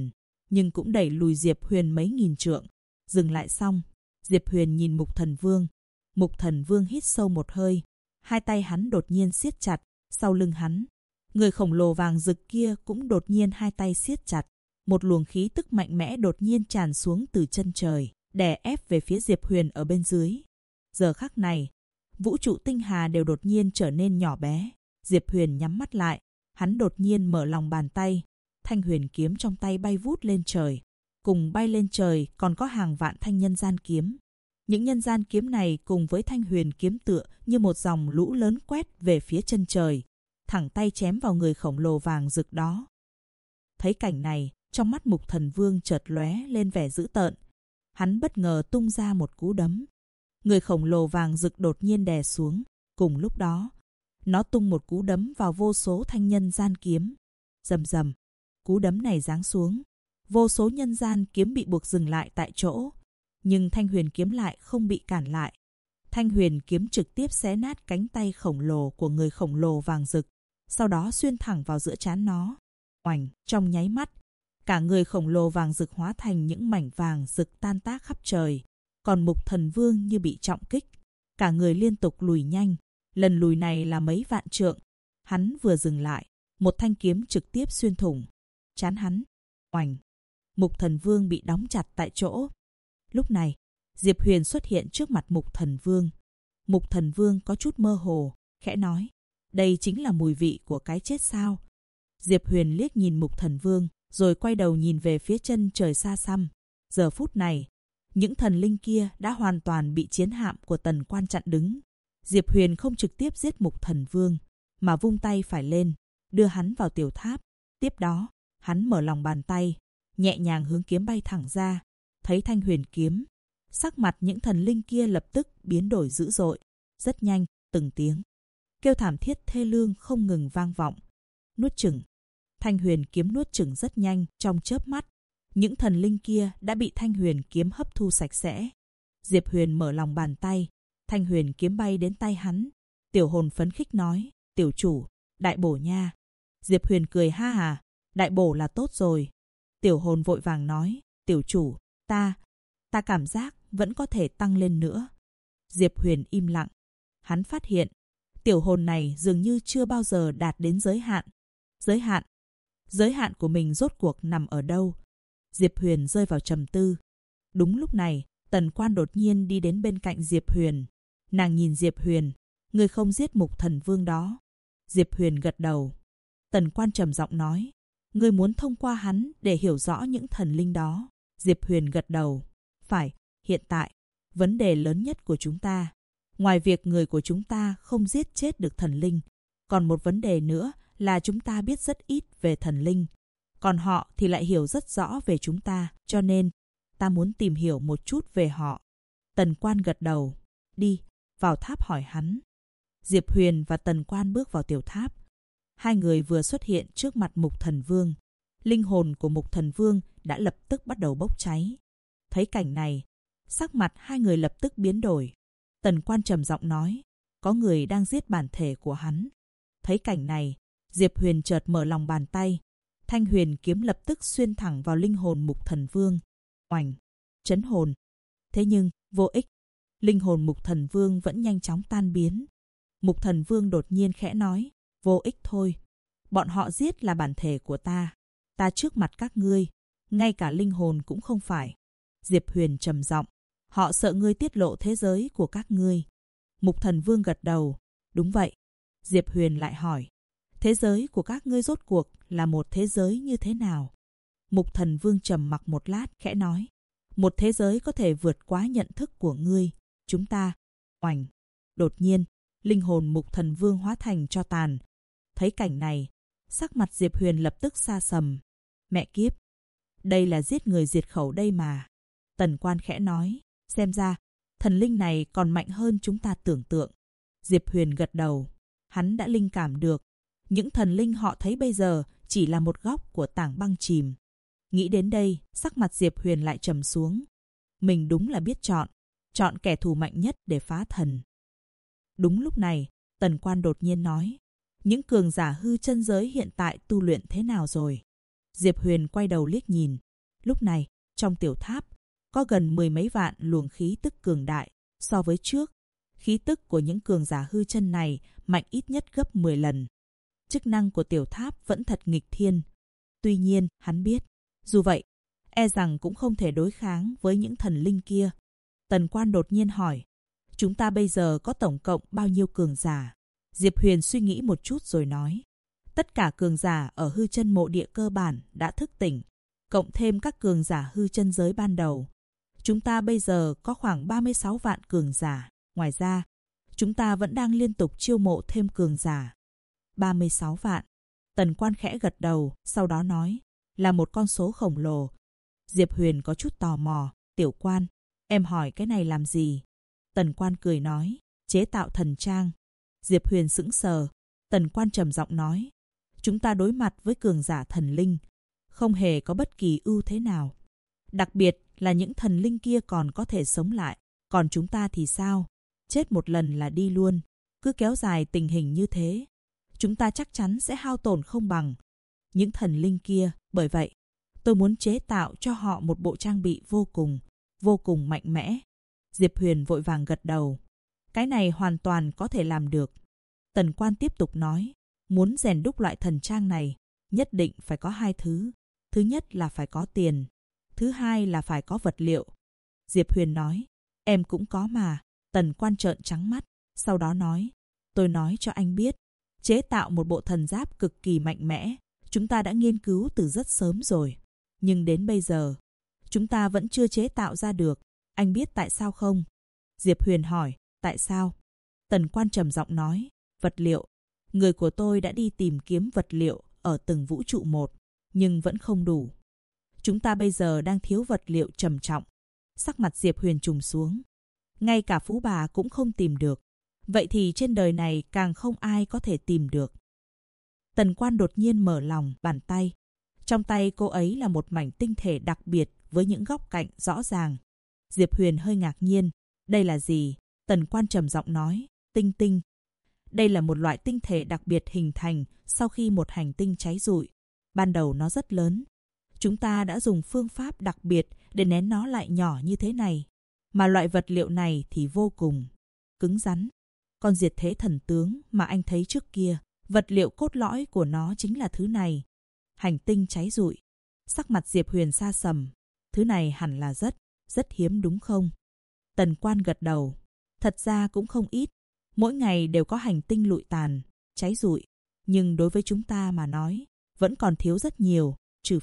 nhưng cũng đẩy lùi Diệp Huyền mấy nghìn trượng. Dừng lại xong, Diệp Huyền nhìn Mục Thần Vương. Mục Thần Vương hít sâu một hơi, hai tay hắn đột nhiên siết chặt, sau lưng hắn, người khổng lồ vàng rực kia cũng đột nhiên hai tay siết chặt. Một luồng khí tức mạnh mẽ đột nhiên tràn xuống từ chân trời, đè ép về phía Diệp Huyền ở bên dưới. Giờ khắc này, vũ trụ tinh hà đều đột nhiên trở nên nhỏ bé. Diệp Huyền nhắm mắt lại, hắn đột nhiên mở lòng bàn tay, thanh huyền kiếm trong tay bay vút lên trời. Cùng bay lên trời còn có hàng vạn thanh nhân gian kiếm. Những nhân gian kiếm này cùng với thanh huyền kiếm tựa như một dòng lũ lớn quét về phía chân trời, thẳng tay chém vào người khổng lồ vàng rực đó. Thấy cảnh này, trong mắt Mục Thần Vương chợt lóe lên vẻ dữ tợn. Hắn bất ngờ tung ra một cú đấm. Người khổng lồ vàng rực đột nhiên đè xuống. Cùng lúc đó, nó tung một cú đấm vào vô số thanh nhân gian kiếm. Rầm rầm, cú đấm này giáng xuống. Vô số nhân gian kiếm bị buộc dừng lại tại chỗ. Nhưng thanh huyền kiếm lại không bị cản lại. Thanh huyền kiếm trực tiếp xé nát cánh tay khổng lồ của người khổng lồ vàng rực, sau đó xuyên thẳng vào giữa trán nó. Oành, trong nháy mắt, cả người khổng lồ vàng rực hóa thành những mảnh vàng rực tan tác khắp trời. Còn Mục Thần Vương như bị trọng kích, cả người liên tục lùi nhanh, lần lùi này là mấy vạn trượng. Hắn vừa dừng lại, một thanh kiếm trực tiếp xuyên thủng trán hắn. Oành, Mục Thần Vương bị đóng chặt tại chỗ. Lúc này, Diệp Huyền xuất hiện trước mặt Mục Thần Vương. Mục Thần Vương có chút mơ hồ, khẽ nói, đây chính là mùi vị của cái chết sao? Diệp Huyền liếc nhìn Mục Thần Vương, rồi quay đầu nhìn về phía chân trời xa xăm. Giờ phút này, những thần linh kia đã hoàn toàn bị chiến hạm của Tần Quan chặn đứng. Diệp Huyền không trực tiếp giết Mục Thần Vương, mà vung tay phải lên, đưa hắn vào tiểu tháp. Tiếp đó, hắn mở lòng bàn tay, nhẹ nhàng hướng kiếm bay thẳng ra. Thấy thanh huyền kiếm, sắc mặt những thần linh kia lập tức biến đổi dữ dội. Rất nhanh, từng tiếng kêu thảm thiết thê lương không ngừng vang vọng. Nuốt chửng. Thanh huyền kiếm nuốt chửng rất nhanh, trong chớp mắt. Những thần linh kia đã bị thanh huyền kiếm hấp thu sạch sẽ. Diệp Huyền mở lòng bàn tay, thanh huyền kiếm bay đến tay hắn. Tiểu hồn phấn khích nói, tiểu chủ, đại bổ nha. Diệp Huyền cười ha hà, đại bổ là tốt rồi. Tiểu hồn vội vàng nói, tiểu chủ, ta cảm giác vẫn có thể tăng lên nữa. Diệp Huyền im lặng. Hắn phát hiện, tiểu hồn này dường như chưa bao giờ đạt đến giới hạn. Giới hạn của mình rốt cuộc nằm ở đâu? Diệp Huyền rơi vào trầm tư. Đúng lúc này, Tần Quan đột nhiên đi đến bên cạnh Diệp Huyền. Nàng nhìn Diệp Huyền, ngươi không giết Mục Thần Vương đó. Diệp Huyền gật đầu. Tần Quan trầm giọng nói, ngươi muốn thông qua hắn để hiểu rõ những thần linh đó. Diệp Huyền gật đầu. Phải, hiện tại, vấn đề lớn nhất của chúng ta, ngoài việc người của chúng ta không giết chết được thần linh, còn một vấn đề nữa là chúng ta biết rất ít về thần linh. Còn họ thì lại hiểu rất rõ về chúng ta, cho nên ta muốn tìm hiểu một chút về họ. Tần Quan gật đầu. Đi, vào tháp hỏi hắn. Diệp Huyền và Tần Quan bước vào tiểu tháp. Hai người vừa xuất hiện trước mặt Mục Thần Vương. Linh hồn của Mục Thần Vương đã lập tức bắt đầu bốc cháy. Thấy cảnh này, sắc mặt hai người lập tức biến đổi. Tần Quan trầm giọng nói, có người đang giết bản thể của hắn. Thấy cảnh này, Diệp Huyền chợt mở lòng bàn tay. Thanh huyền kiếm lập tức xuyên thẳng vào linh hồn Mục Thần Vương. Oành, chấn hồn. Thế nhưng, vô ích. Linh hồn Mục Thần Vương vẫn nhanh chóng tan biến. Mục Thần Vương đột nhiên khẽ nói, vô ích thôi. Bọn họ giết là bản thể của ta. Ta trước mặt các ngươi, ngay cả linh hồn cũng không phải. Diệp Huyền trầm giọng, họ sợ ngươi tiết lộ thế giới của các ngươi. Mục Thần Vương gật đầu, đúng vậy. Diệp Huyền lại hỏi, thế giới của các ngươi rốt cuộc là một thế giới như thế nào? Mục Thần Vương trầm mặc một lát, khẽ nói, một thế giới có thể vượt quá nhận thức của ngươi, chúng ta. Oành. Đột nhiên, linh hồn Mục Thần Vương hóa thành tro tàn. Thấy cảnh này, sắc mặt Diệp Huyền lập tức xa sầm. Mẹ kiếp, đây là giết người diệt khẩu đây mà. Tần Quan khẽ nói, xem ra, thần linh này còn mạnh hơn chúng ta tưởng tượng. Diệp Huyền gật đầu, hắn đã linh cảm được. Những thần linh họ thấy bây giờ chỉ là một góc của tảng băng chìm. Nghĩ đến đây, sắc mặt Diệp Huyền lại trầm xuống. Mình đúng là biết chọn kẻ thù mạnh nhất để phá thần. Đúng lúc này, Tần Quan đột nhiên nói, những cường giả hư chân giới hiện tại tu luyện thế nào rồi? Diệp Huyền quay đầu liếc nhìn. Lúc này, trong tiểu tháp, có gần 10 mấy vạn luồng khí tức cường đại. So với trước, khí tức của những cường giả hư chân này mạnh ít nhất gấp 10 lần. Chức năng của tiểu tháp vẫn thật nghịch thiên. Tuy nhiên, hắn biết, dù vậy, e rằng cũng không thể đối kháng với những thần linh kia. Tần Quan đột nhiên hỏi, chúng ta bây giờ có tổng cộng bao nhiêu cường giả? Diệp Huyền suy nghĩ một chút rồi nói, tất cả cường giả ở hư chân mộ địa cơ bản đã thức tỉnh, cộng thêm các cường giả hư chân giới ban đầu. Chúng ta bây giờ có khoảng 36 vạn cường giả. Ngoài ra, chúng ta vẫn đang liên tục chiêu mộ thêm cường giả. 36 vạn. Tần Quan khẽ gật đầu, sau đó nói, là một con số khổng lồ. Diệp Huyền có chút tò mò, Tiểu Quan, em hỏi cái này làm gì? Tần Quan cười nói, chế tạo thần trang. Diệp Huyền sững sờ. Tần Quan trầm giọng nói, chúng ta đối mặt với cường giả thần linh, không hề có bất kỳ ưu thế nào. Đặc biệt là những thần linh kia còn có thể sống lại, còn chúng ta thì sao? Chết một lần là đi luôn. Cứ kéo dài tình hình như thế, chúng ta chắc chắn sẽ hao tổn không bằng những thần linh kia. Bởi vậy, tôi muốn chế tạo cho họ một bộ trang bị vô cùng mạnh mẽ. Diệp Huyền vội vàng gật đầu. Cái này hoàn toàn có thể làm được. Tần Quan tiếp tục nói, muốn rèn đúc loại thần trang này, nhất định phải có hai thứ. Thứ nhất là phải có tiền. Thứ hai là phải có vật liệu. Diệp Huyền nói, em cũng có mà. Tần Quan trợn trắng mắt, sau đó nói, tôi nói cho anh biết, chế tạo một bộ thần giáp cực kỳ mạnh mẽ, chúng ta đã nghiên cứu từ rất sớm rồi. Nhưng đến bây giờ, chúng ta vẫn chưa chế tạo ra được. Anh biết tại sao không? Diệp Huyền hỏi, tại sao? Tần Quan trầm giọng nói, vật liệu. Người của tôi đã đi tìm kiếm vật liệu ở từng vũ trụ một, nhưng vẫn không đủ. Chúng ta bây giờ đang thiếu vật liệu trầm trọng. Sắc mặt Diệp Huyền trùng xuống. Ngay cả Phú Bà cũng không tìm được. Vậy thì trên đời này càng không ai có thể tìm được. Tần Quan đột nhiên mở lòng bàn tay. Trong tay cô ấy là một mảnh tinh thể đặc biệt với những góc cạnh rõ ràng. Diệp Huyền hơi ngạc nhiên. Đây là gì? Tần Quan trầm giọng nói, tinh tinh. Đây là một loại tinh thể đặc biệt hình thành sau khi một hành tinh cháy rụi. Ban đầu nó rất lớn. Chúng ta đã dùng phương pháp đặc biệt để nén nó lại nhỏ như thế này. Mà loại vật liệu này thì vô cùng cứng rắn. Con diệt thế thần tướng mà anh thấy trước kia, vật liệu cốt lõi của nó chính là thứ này. Hành tinh cháy rụi. Sắc mặt Diệp Huyền sa sầm. Thứ này hẳn là rất hiếm đúng không? Tần Quan gật đầu. Thật ra cũng không ít. Mỗi ngày đều có hành tinh lụi tàn, cháy rụi. Nhưng đối với chúng ta mà nói, vẫn còn thiếu rất nhiều.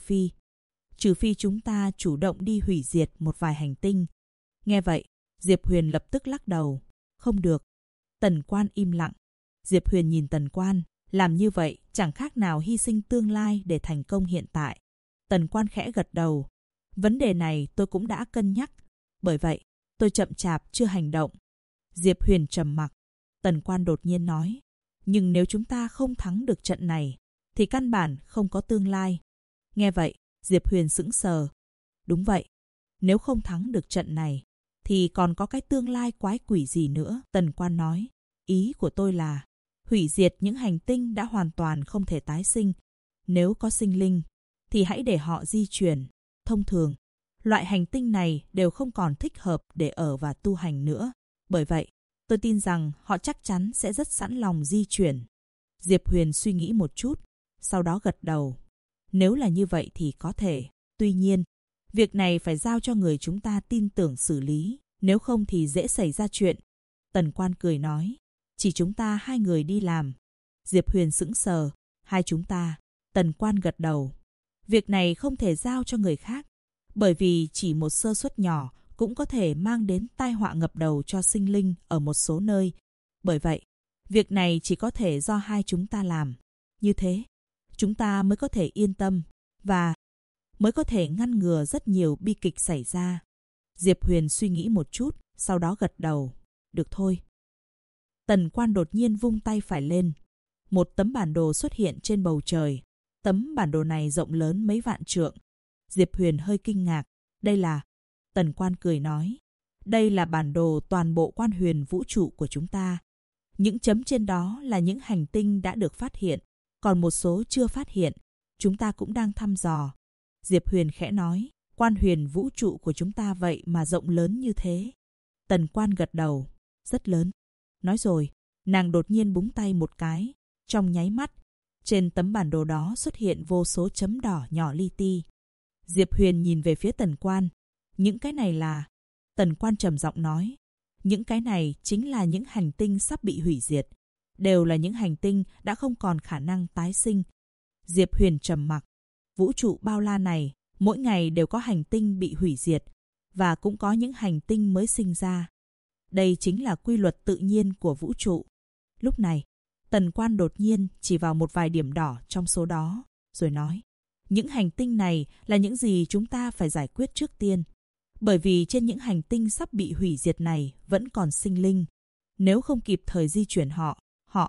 Trừ phi chúng ta chủ động đi hủy diệt một vài hành tinh. Nghe vậy, Diệp Huyền lập tức lắc đầu. Không được. Tần Quan im lặng. Diệp Huyền nhìn Tần Quan. Làm như vậy chẳng khác nào hy sinh tương lai để thành công hiện tại. Tần Quan khẽ gật đầu. Vấn đề này tôi cũng đã cân nhắc. Bởi vậy, tôi chậm chạp chưa hành động. Diệp Huyền trầm mặc. Tần Quan đột nhiên nói. Nhưng nếu chúng ta không thắng được trận này, thì căn bản không có tương lai. Nghe vậy, Diệp Huyền sững sờ. Đúng vậy. Nếu không thắng được trận này, thì còn có cái tương lai quái quỷ gì nữa? Tần Quan nói. Ý của tôi là hủy diệt những hành tinh đã hoàn toàn không thể tái sinh. Nếu có sinh linh, thì hãy để họ di chuyển. Thông thường, loại hành tinh này đều không còn thích hợp để ở và tu hành nữa. Bởi vậy, tôi tin rằng họ chắc chắn sẽ rất sẵn lòng di chuyển. Diệp Huyền suy nghĩ một chút, sau đó gật đầu. Nếu là như vậy thì có thể. Tuy nhiên, việc này phải giao cho người chúng ta tin tưởng xử lý. Nếu không thì dễ xảy ra chuyện. Tần Quan cười nói. Chỉ chúng ta hai người đi làm. Diệp Huyền sững sờ. Hai chúng ta. Tần Quan gật đầu. Việc này không thể giao cho người khác. Bởi vì chỉ một sơ suất nhỏ cũng có thể mang đến tai họa ngập đầu cho sinh linh ở một số nơi. Bởi vậy, việc này chỉ có thể do hai chúng ta làm. Như thế, chúng ta mới có thể yên tâm và mới có thể ngăn ngừa rất nhiều bi kịch xảy ra. Diệp Huyền suy nghĩ một chút, sau đó gật đầu. Được thôi. Tần Quan đột nhiên vung tay phải lên. Một tấm bản đồ xuất hiện trên bầu trời. Tấm bản đồ này rộng lớn mấy vạn trượng. Diệp Huyền hơi kinh ngạc. Đây là... Tần Quan cười nói. Đây là bản đồ toàn bộ quan huyền vũ trụ của chúng ta. Những chấm trên đó là những hành tinh đã được phát hiện. Còn một số chưa phát hiện, chúng ta cũng đang thăm dò. Diệp Huyền khẽ nói. Quan huyền vũ trụ của chúng ta vậy mà rộng lớn như thế. Tần Quan gật đầu. Rất lớn. Nói rồi, nàng đột nhiên búng tay một cái. Trong nháy mắt, trên tấm bản đồ đó xuất hiện vô số chấm đỏ nhỏ li ti. Diệp Huyền nhìn về phía Tần Quan. Những cái này là... Tần Quan trầm giọng nói. Những cái này chính là những hành tinh sắp bị hủy diệt. Đều là những hành tinh đã không còn khả năng tái sinh. Diệp Huyền trầm mặc. Vũ trụ bao la này, mỗi ngày đều có hành tinh bị hủy diệt. Và cũng có những hành tinh mới sinh ra. Đây chính là quy luật tự nhiên của vũ trụ. Lúc này, Tần Quan đột nhiên chỉ vào một vài điểm đỏ trong số đó, rồi nói. Những hành tinh này là những gì chúng ta phải giải quyết trước tiên. Bởi vì trên những hành tinh sắp bị hủy diệt này vẫn còn sinh linh. Nếu không kịp thời di chuyển họ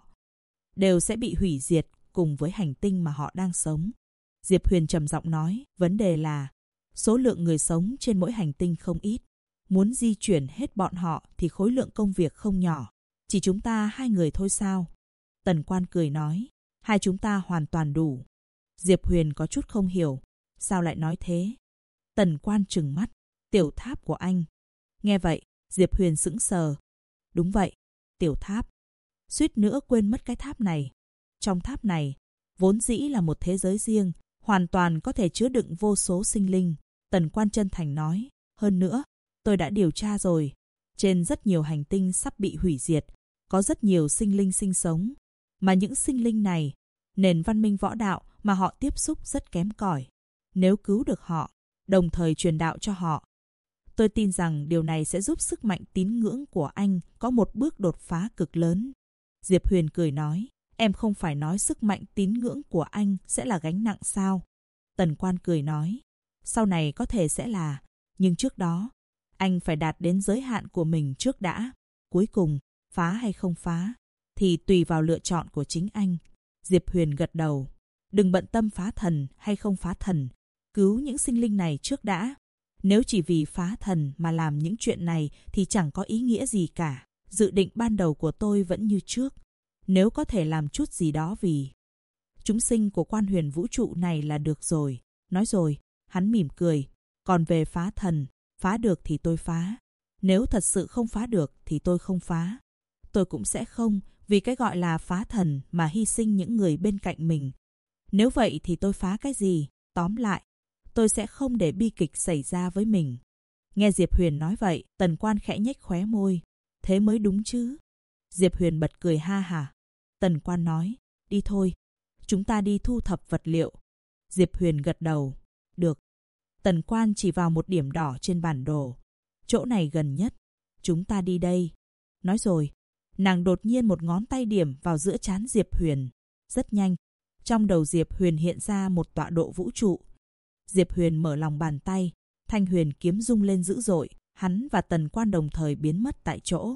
đều sẽ bị hủy diệt cùng với hành tinh mà họ đang sống. Diệp Huyền trầm giọng nói, vấn đề là số lượng người sống trên mỗi hành tinh không ít. Muốn di chuyển hết bọn họ thì khối lượng công việc không nhỏ. Chỉ chúng ta 2 người thôi sao? Tần Quan cười nói, 2 chúng ta hoàn toàn đủ. Diệp Huyền có chút không hiểu, sao lại nói thế? Tần Quan trừng mắt, tiểu tháp của anh. Nghe vậy, Diệp Huyền sững sờ. Đúng vậy, tiểu tháp. Suýt nữa quên mất cái tháp này. Trong tháp này, vốn dĩ là một thế giới riêng, hoàn toàn có thể chứa đựng vô số sinh linh. Tần Quan chân thành nói, hơn nữa, tôi đã điều tra rồi. Trên rất nhiều hành tinh sắp bị hủy diệt, có rất nhiều sinh linh sinh sống. Mà những sinh linh này, nền văn minh võ đạo mà họ tiếp xúc rất kém cỏi. Nếu cứu được họ, đồng thời truyền đạo cho họ, tôi tin rằng điều này sẽ giúp sức mạnh tín ngưỡng của anh có một bước đột phá cực lớn. Diệp Huyền cười nói, em không phải nói sức mạnh tín ngưỡng của anh sẽ là gánh nặng sao? Tần Quan cười nói, sau này có thể sẽ là, nhưng trước đó, anh phải đạt đến giới hạn của mình trước đã. Cuối cùng, phá hay không phá, thì tùy vào lựa chọn của chính anh. Diệp Huyền gật đầu, đừng bận tâm phá thần hay không phá thần, cứu những sinh linh này trước đã. Nếu chỉ vì phá thần mà làm những chuyện này thì chẳng có ý nghĩa gì cả. Dự định ban đầu của tôi vẫn như trước. Nếu có thể làm chút gì đó vì chúng sinh của quan huyền vũ trụ này là được rồi. Nói rồi, hắn mỉm cười. Còn về phá thần, phá được thì tôi phá. Nếu thật sự không phá được thì tôi không phá. Tôi cũng sẽ không vì cái gọi là phá thần mà hy sinh những người bên cạnh mình. Nếu vậy thì tôi phá cái gì? Tóm lại, tôi sẽ không để bi kịch xảy ra với mình. Nghe Diệp Huyền nói vậy, Tần Quan khẽ nhếch khóe môi. Thế mới đúng chứ. Diệp Huyền bật cười ha hả. Tần Quan nói, đi thôi. Chúng ta đi thu thập vật liệu. Diệp Huyền gật đầu. Được. Tần Quan chỉ vào một điểm đỏ trên bản đồ. Chỗ này gần nhất. Chúng ta đi đây. Nói rồi, nàng đột nhiên một ngón tay điểm vào giữa trán Diệp Huyền. Rất nhanh, trong đầu Diệp Huyền hiện ra một tọa độ vũ trụ. Diệp Huyền mở lòng bàn tay, thanh huyền kiếm rung lên dữ dội, hắn và Tần Quan đồng thời biến mất tại chỗ.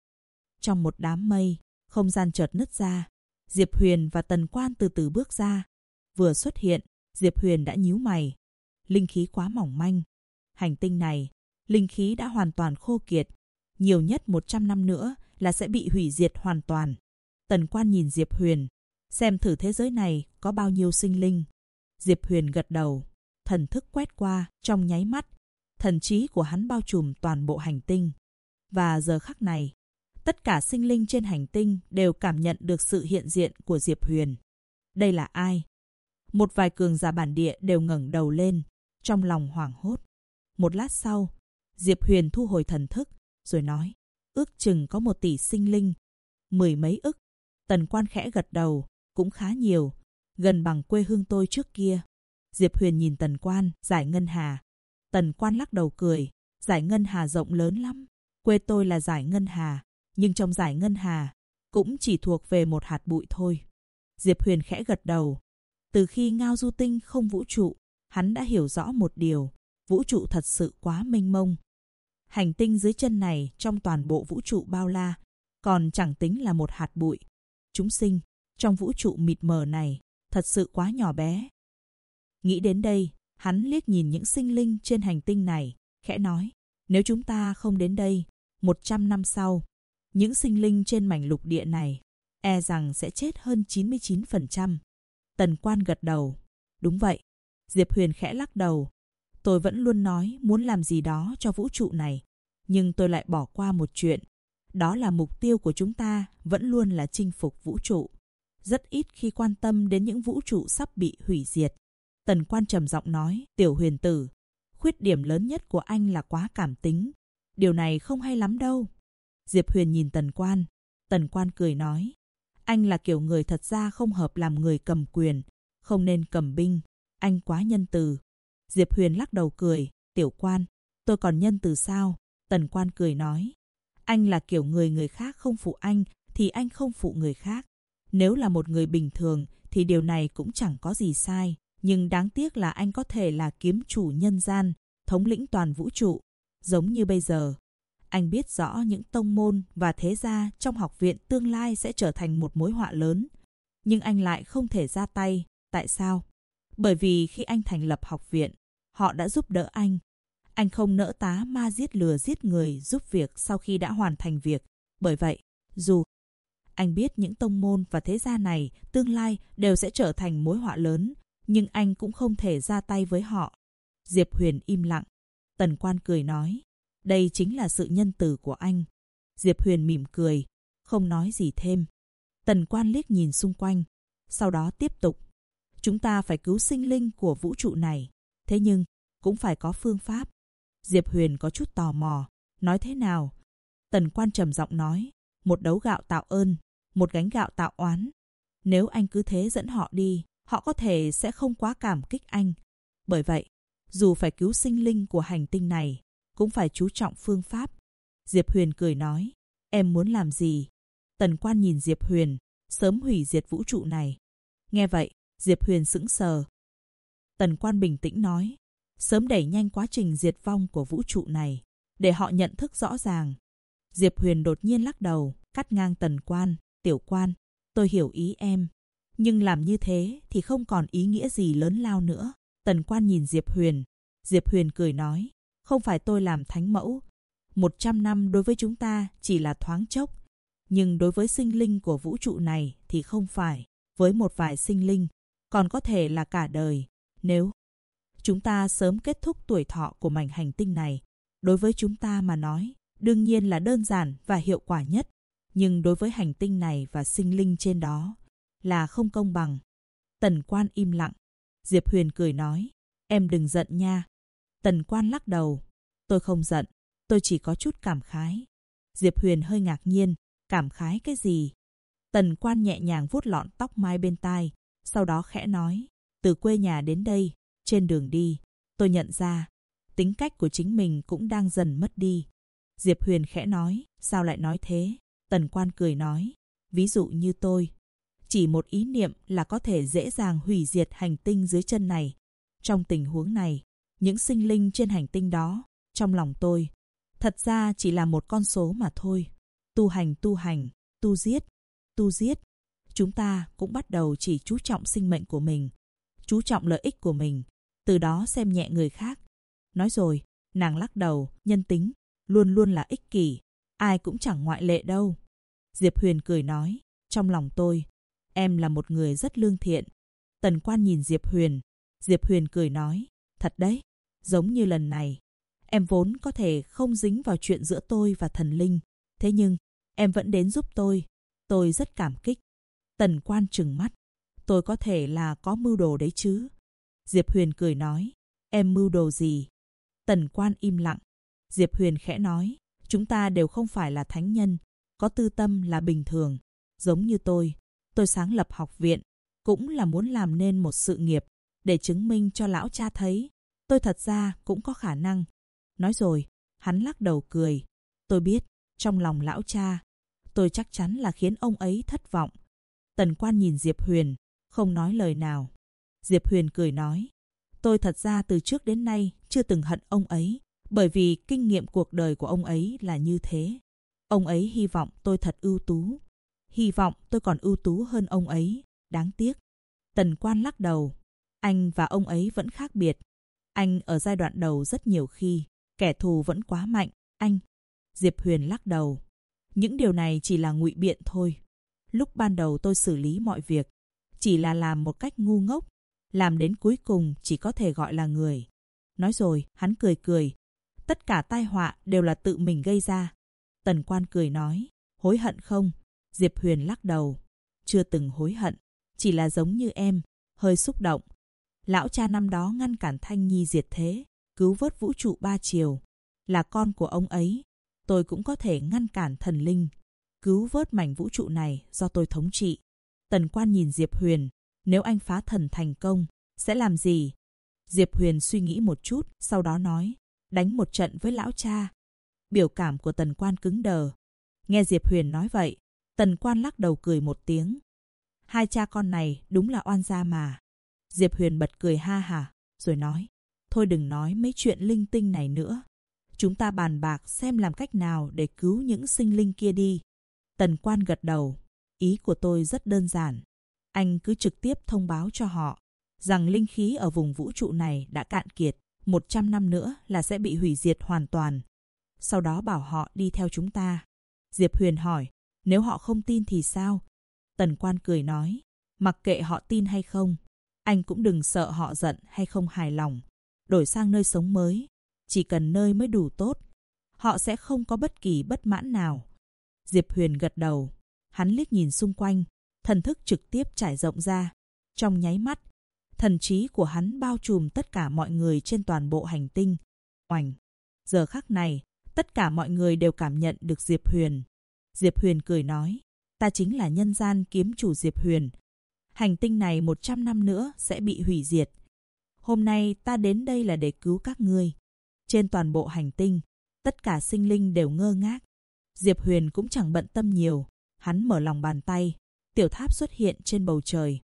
Trong một đám mây, không gian chợt nứt ra, Diệp Huyền và Tần Quan từ từ bước ra. Vừa xuất hiện, Diệp Huyền đã nhíu mày. Linh khí quá mỏng manh. Hành tinh này, linh khí đã hoàn toàn khô kiệt. Nhiều nhất 100 năm nữa là sẽ bị hủy diệt hoàn toàn. Tần Quan nhìn Diệp Huyền, xem thử thế giới này có bao nhiêu sinh linh. Diệp Huyền gật đầu, thần thức quét qua, trong nháy mắt, thần trí của hắn bao trùm toàn bộ hành tinh. Và giờ khắc này, tất cả sinh linh trên hành tinh đều cảm nhận được sự hiện diện của Diệp Huyền. Đây là ai? Một vài cường giả bản địa đều ngẩng đầu lên, trong lòng hoảng hốt. Một lát sau, Diệp Huyền thu hồi thần thức, rồi nói, ước chừng có 1 tỷ sinh linh, 10 mấy ức. Tần Quan khẽ gật đầu, cũng khá nhiều, gần bằng quê hương tôi trước kia. Diệp Huyền nhìn Tần Quan, Giải Ngân Hà. Tần Quan lắc đầu cười, Giải Ngân Hà rộng lớn lắm. Quê tôi là Giải Ngân Hà, nhưng trong Giải Ngân Hà cũng chỉ thuộc về một hạt bụi thôi. Diệp Huyền khẽ gật đầu. Từ khi Ngao Du Tinh không vũ trụ, hắn đã hiểu rõ một điều, vũ trụ thật sự quá mênh mông. Hành tinh dưới chân này trong toàn bộ vũ trụ bao la, còn chẳng tính là một hạt bụi. Chúng sinh trong vũ trụ mịt mờ này thật sự quá nhỏ bé. Nghĩ đến đây, hắn liếc nhìn những sinh linh trên hành tinh này, khẽ nói, nếu chúng ta không đến đây, 100 năm sau, những sinh linh trên mảnh lục địa này e rằng sẽ chết hơn 99%. Tần Quan gật đầu. Đúng vậy. Diệp Huyền khẽ lắc đầu. Tôi vẫn luôn nói muốn làm gì đó cho vũ trụ này, nhưng tôi lại bỏ qua một chuyện. Đó là mục tiêu của chúng ta vẫn luôn là chinh phục vũ trụ. Rất ít khi quan tâm đến những vũ trụ sắp bị hủy diệt. Tần Quan trầm giọng nói, Tiểu Huyền tử, khuyết điểm lớn nhất của anh là quá cảm tính. Điều này không hay lắm đâu. Diệp Huyền nhìn Tần Quan. Tần Quan cười nói, anh là kiểu người thật ra không hợp làm người cầm quyền, không nên cầm binh. Anh quá nhân từ. Diệp Huyền lắc đầu cười, Tiểu Quan, tôi còn nhân từ sao? Tần Quan cười nói, anh là kiểu người khác không phụ anh thì anh không phụ người khác. Nếu là một người bình thường thì điều này cũng chẳng có gì sai. Nhưng đáng tiếc là anh có thể là kiếm chủ nhân gian, thống lĩnh toàn vũ trụ. Giống như bây giờ, anh biết rõ những tông môn và thế gia trong học viện tương lai sẽ trở thành một mối họa lớn. Nhưng anh lại không thể ra tay. Tại sao? Bởi vì khi anh thành lập học viện, họ đã giúp đỡ anh. Anh không nỡ tá ma giết lừa giết người giúp việc sau khi đã hoàn thành việc. Bởi vậy, dù anh biết những tông môn và thế gia này tương lai đều sẽ trở thành mối họa lớn, nhưng anh cũng không thể ra tay với họ. Diệp Huyền im lặng. Tần Quan cười nói, đây chính là sự nhân từ của anh. Diệp Huyền mỉm cười, không nói gì thêm. Tần Quan liếc nhìn xung quanh, sau đó tiếp tục. Chúng ta phải cứu sinh linh của vũ trụ này, thế nhưng cũng phải có phương pháp. Diệp Huyền có chút tò mò, nói thế nào? Tần Quan trầm giọng nói, một đấu gạo tạo ơn, một gánh gạo tạo oán. Nếu anh cứ thế dẫn họ đi, họ có thể sẽ không quá cảm kích anh. Bởi vậy, dù phải cứu sinh linh của hành tinh này, cũng phải chú trọng phương pháp. Diệp Huyền cười nói, em muốn làm gì? Tần Quan nhìn Diệp Huyền, sớm hủy diệt vũ trụ này. Nghe vậy, Diệp Huyền sững sờ. Tần Quan bình tĩnh nói, sớm đẩy nhanh quá trình diệt vong của vũ trụ này, để họ nhận thức rõ ràng. Diệp Huyền đột nhiên lắc đầu, cắt ngang Tần Quan, Tiểu Quan, tôi hiểu ý em. Nhưng làm như thế thì không còn ý nghĩa gì lớn lao nữa. Tần Quan nhìn Diệp Huyền. Diệp Huyền cười nói, không phải tôi làm thánh mẫu. 100 năm đối với chúng ta chỉ là thoáng chốc. Nhưng đối với sinh linh của vũ trụ này thì không phải. Với một vài sinh linh, còn có thể là cả đời. Nếu chúng ta sớm kết thúc tuổi thọ của mảnh hành tinh này, đối với chúng ta mà nói, đương nhiên là đơn giản và hiệu quả nhất. Nhưng đối với hành tinh này và sinh linh trên đó, là không công bằng. Tần Quan im lặng. Diệp Huyền cười nói, em đừng giận nha. Tần Quan lắc đầu, tôi không giận, tôi chỉ có chút cảm khái. Diệp Huyền hơi ngạc nhiên, cảm khái cái gì? Tần Quan nhẹ nhàng vuốt lọn tóc mai bên tai, sau đó khẽ nói, từ quê nhà đến đây, trên đường đi, tôi nhận ra, tính cách của chính mình cũng đang dần mất đi. Diệp Huyền khẽ nói, sao lại nói thế? Tần Quan cười nói, ví dụ như tôi. Chỉ một ý niệm là có thể dễ dàng hủy diệt hành tinh dưới chân này. Trong tình huống này, những sinh linh trên hành tinh đó, trong lòng tôi, thật ra chỉ là một con số mà thôi. Tu hành, tu giết. Chúng ta cũng bắt đầu chỉ chú trọng sinh mệnh của mình, chú trọng lợi ích của mình, từ đó xem nhẹ người khác. Nói rồi, nàng lắc đầu, nhân tính, luôn luôn là ích kỷ, ai cũng chẳng ngoại lệ đâu. Diệp Huyền cười nói, trong lòng tôi, em là một người rất lương thiện. Tần Quan nhìn Diệp Huyền. Diệp Huyền cười nói, thật đấy, giống như lần này. Em vốn có thể không dính vào chuyện giữa tôi và thần linh. Thế nhưng, em vẫn đến giúp tôi rất cảm kích. Tần Quan trừng mắt, tôi có thể là có mưu đồ đấy chứ. Diệp Huyền cười nói, em mưu đồ gì? Tần Quan im lặng. Diệp Huyền khẽ nói, chúng ta đều không phải là thánh nhân, có tư tâm là bình thường. Giống như tôi sáng lập học viện, cũng là muốn làm nên một sự nghiệp, để chứng minh cho lão cha thấy, tôi thật ra cũng có khả năng. Nói rồi, hắn lắc đầu cười, tôi biết, trong lòng lão cha, tôi chắc chắn là khiến ông ấy thất vọng. Tần Quan nhìn Diệp Huyền, không nói lời nào. Diệp Huyền cười nói, tôi thật ra từ trước đến nay chưa từng hận ông ấy, bởi vì kinh nghiệm cuộc đời của ông ấy là như thế. Ông ấy hy vọng tôi thật ưu tú. Hy vọng tôi còn ưu tú hơn ông ấy. Đáng tiếc. Tần Quan lắc đầu. Anh và ông ấy vẫn khác biệt. Anh ở giai đoạn đầu rất nhiều khi, kẻ thù vẫn quá mạnh. Anh. Diệp Huyền lắc đầu. Những điều này chỉ là ngụy biện thôi. Lúc ban đầu tôi xử lý mọi việc, chỉ là làm một cách ngu ngốc. Làm đến cuối cùng chỉ có thể gọi là người. Nói rồi, hắn cười cười. Tất cả tai họa đều là tự mình gây ra. Tần Quan cười nói, hối hận không? Diệp Huyền lắc đầu. Chưa từng hối hận, chỉ là giống như em, hơi xúc động. Lão cha năm đó ngăn cản Thanh Nhi diệt thế, cứu vớt vũ trụ ba chiều. Là con của ông ấy, tôi cũng có thể ngăn cản thần linh, cứu vớt mảnh vũ trụ này do tôi thống trị. Tần Quan nhìn Diệp Huyền, nếu anh phá thần thành công, sẽ làm gì? Diệp Huyền suy nghĩ một chút, sau đó nói, đánh một trận với lão cha. Biểu cảm của Tần Quan cứng đờ. Nghe Diệp Huyền nói vậy, Tần Quan lắc đầu cười một tiếng. Hai cha con này đúng là oan gia mà. Diệp Huyền bật cười ha hả, rồi nói, thôi đừng nói mấy chuyện linh tinh này nữa. Chúng ta bàn bạc xem làm cách nào để cứu những sinh linh kia đi. Tần Quan gật đầu, ý của tôi rất đơn giản. Anh cứ trực tiếp thông báo cho họ rằng linh khí ở vùng vũ trụ này đã cạn kiệt, 100 năm nữa là sẽ bị hủy diệt hoàn toàn. Sau đó bảo họ đi theo chúng ta. Diệp Huyền hỏi, nếu họ không tin thì sao? Tần Quan cười nói, mặc kệ họ tin hay không, anh cũng đừng sợ họ giận hay không hài lòng. Đổi sang nơi sống mới, chỉ cần nơi mới đủ tốt, họ sẽ không có bất kỳ bất mãn nào. Diệp Huyền gật đầu, hắn liếc nhìn xung quanh, thần thức trực tiếp trải rộng ra. Trong nháy mắt, thần trí của hắn bao trùm tất cả mọi người trên toàn bộ hành tinh. Oành! Giờ khắc này, tất cả mọi người đều cảm nhận được Diệp Huyền. Diệp Huyền cười nói, ta chính là nhân gian kiếm chủ Diệp Huyền. Hành tinh này 100 năm nữa sẽ bị hủy diệt. Hôm nay ta đến đây là để cứu các ngươi. Trên toàn bộ hành tinh, tất cả sinh linh đều ngơ ngác. Diệp Huyền cũng chẳng bận tâm nhiều. Hắn mở lòng bàn tay, tiểu tháp xuất hiện trên bầu trời.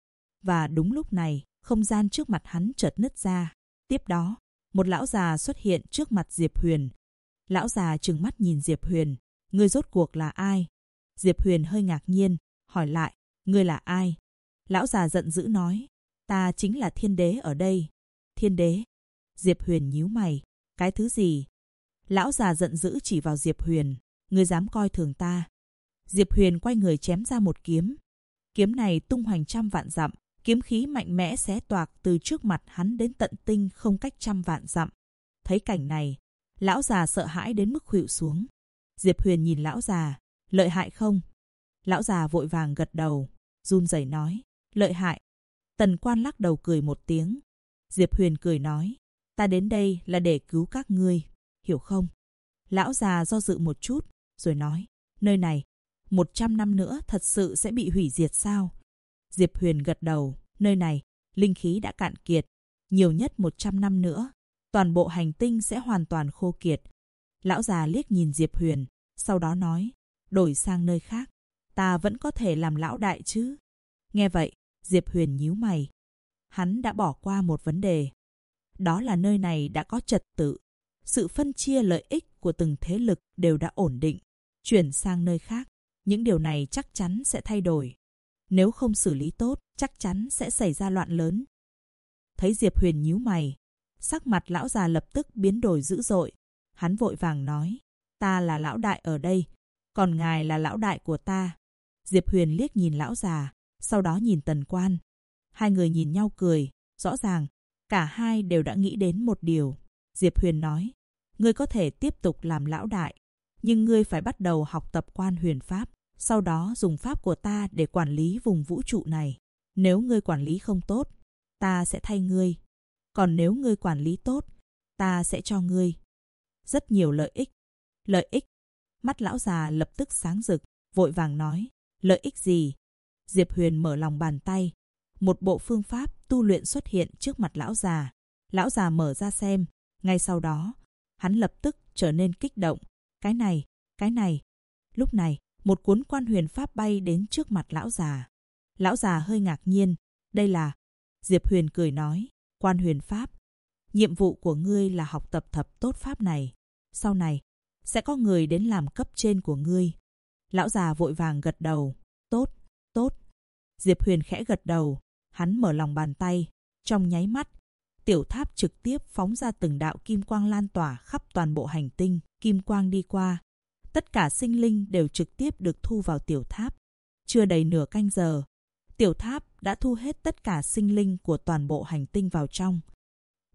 Và đúng lúc này, không gian trước mặt hắn chợt nứt ra. Tiếp đó, một lão già xuất hiện trước mặt Diệp Huyền. Lão già trừng mắt nhìn Diệp Huyền. Ngươi rốt cuộc là ai? Diệp Huyền hơi ngạc nhiên, hỏi lại, ngươi là ai? Lão già giận dữ nói, ta chính là thiên đế ở đây. Thiên đế? Diệp Huyền nhíu mày, cái thứ gì? Lão già giận dữ chỉ vào Diệp Huyền, ngươi dám coi thường ta? Diệp Huyền quay người chém ra một kiếm. Kiếm này tung hoành trăm vạn dặm, kiếm khí mạnh mẽ xé toạc từ trước mặt hắn đến tận tinh không cách trăm vạn dặm. Thấy cảnh này, lão già sợ hãi đến mức khuỵu xuống. Diệp Huyền nhìn lão già, lợi hại không? Lão già vội vàng gật đầu, run rẩy nói, lợi hại. Tần Quan lắc đầu cười một tiếng. Diệp Huyền cười nói, ta đến đây là để cứu các ngươi, hiểu không? Lão già do dự một chút, rồi nói, nơi này, 100 năm nữa thật sự sẽ bị hủy diệt sao? Diệp Huyền gật đầu, nơi này, linh khí đã cạn kiệt, nhiều nhất 100 năm nữa, toàn bộ hành tinh sẽ hoàn toàn khô kiệt. Lão già liếc nhìn Diệp Huyền, sau đó nói, đổi sang nơi khác, ta vẫn có thể làm lão đại chứ? Nghe vậy, Diệp Huyền nhíu mày. Hắn đã bỏ qua một vấn đề. Đó là nơi này đã có trật tự. Sự phân chia lợi ích của từng thế lực đều đã ổn định. Chuyển sang nơi khác, những điều này chắc chắn sẽ thay đổi. Nếu không xử lý tốt, chắc chắn sẽ xảy ra loạn lớn. Thấy Diệp Huyền nhíu mày, sắc mặt lão già lập tức biến đổi dữ dội. Hắn vội vàng nói, ta là lão đại ở đây, còn ngài là lão đại của ta. Diệp Huyền liếc nhìn lão già, sau đó nhìn Tần Quan. Hai người nhìn nhau cười, rõ ràng, cả hai đều đã nghĩ đến một điều. Diệp Huyền nói, ngươi có thể tiếp tục làm lão đại, nhưng ngươi phải bắt đầu học tập Quan Huyền Pháp, sau đó dùng pháp của ta để quản lý vùng vũ trụ này. Nếu ngươi quản lý không tốt, ta sẽ thay ngươi. Còn nếu ngươi quản lý tốt, ta sẽ cho ngươi rất nhiều lợi ích. Lợi ích? Mắt lão già lập tức sáng rực, vội vàng nói, lợi ích gì? Diệp Huyền mở lòng bàn tay. Một bộ phương pháp tu luyện xuất hiện trước mặt lão già. Lão già mở ra xem. Ngay sau đó, hắn lập tức trở nên kích động. Cái này, cái này. Lúc này, một cuốn Quan Huyền Pháp bay đến trước mặt lão già. Lão già hơi ngạc nhiên. Đây là... Diệp Huyền cười nói, Quan Huyền Pháp. Nhiệm vụ của ngươi là học tập thập tốt pháp này. Sau này, sẽ có người đến làm cấp trên của ngươi. Lão già vội vàng gật đầu. Tốt, tốt. Diệp Huyền khẽ gật đầu. Hắn mở lòng bàn tay. Trong nháy mắt, tiểu tháp trực tiếp phóng ra từng đạo kim quang lan tỏa khắp toàn bộ hành tinh. Kim quang đi qua. Tất cả sinh linh đều trực tiếp được thu vào tiểu tháp. Chưa đầy nửa canh giờ, tiểu tháp đã thu hết tất cả sinh linh của toàn bộ hành tinh vào trong.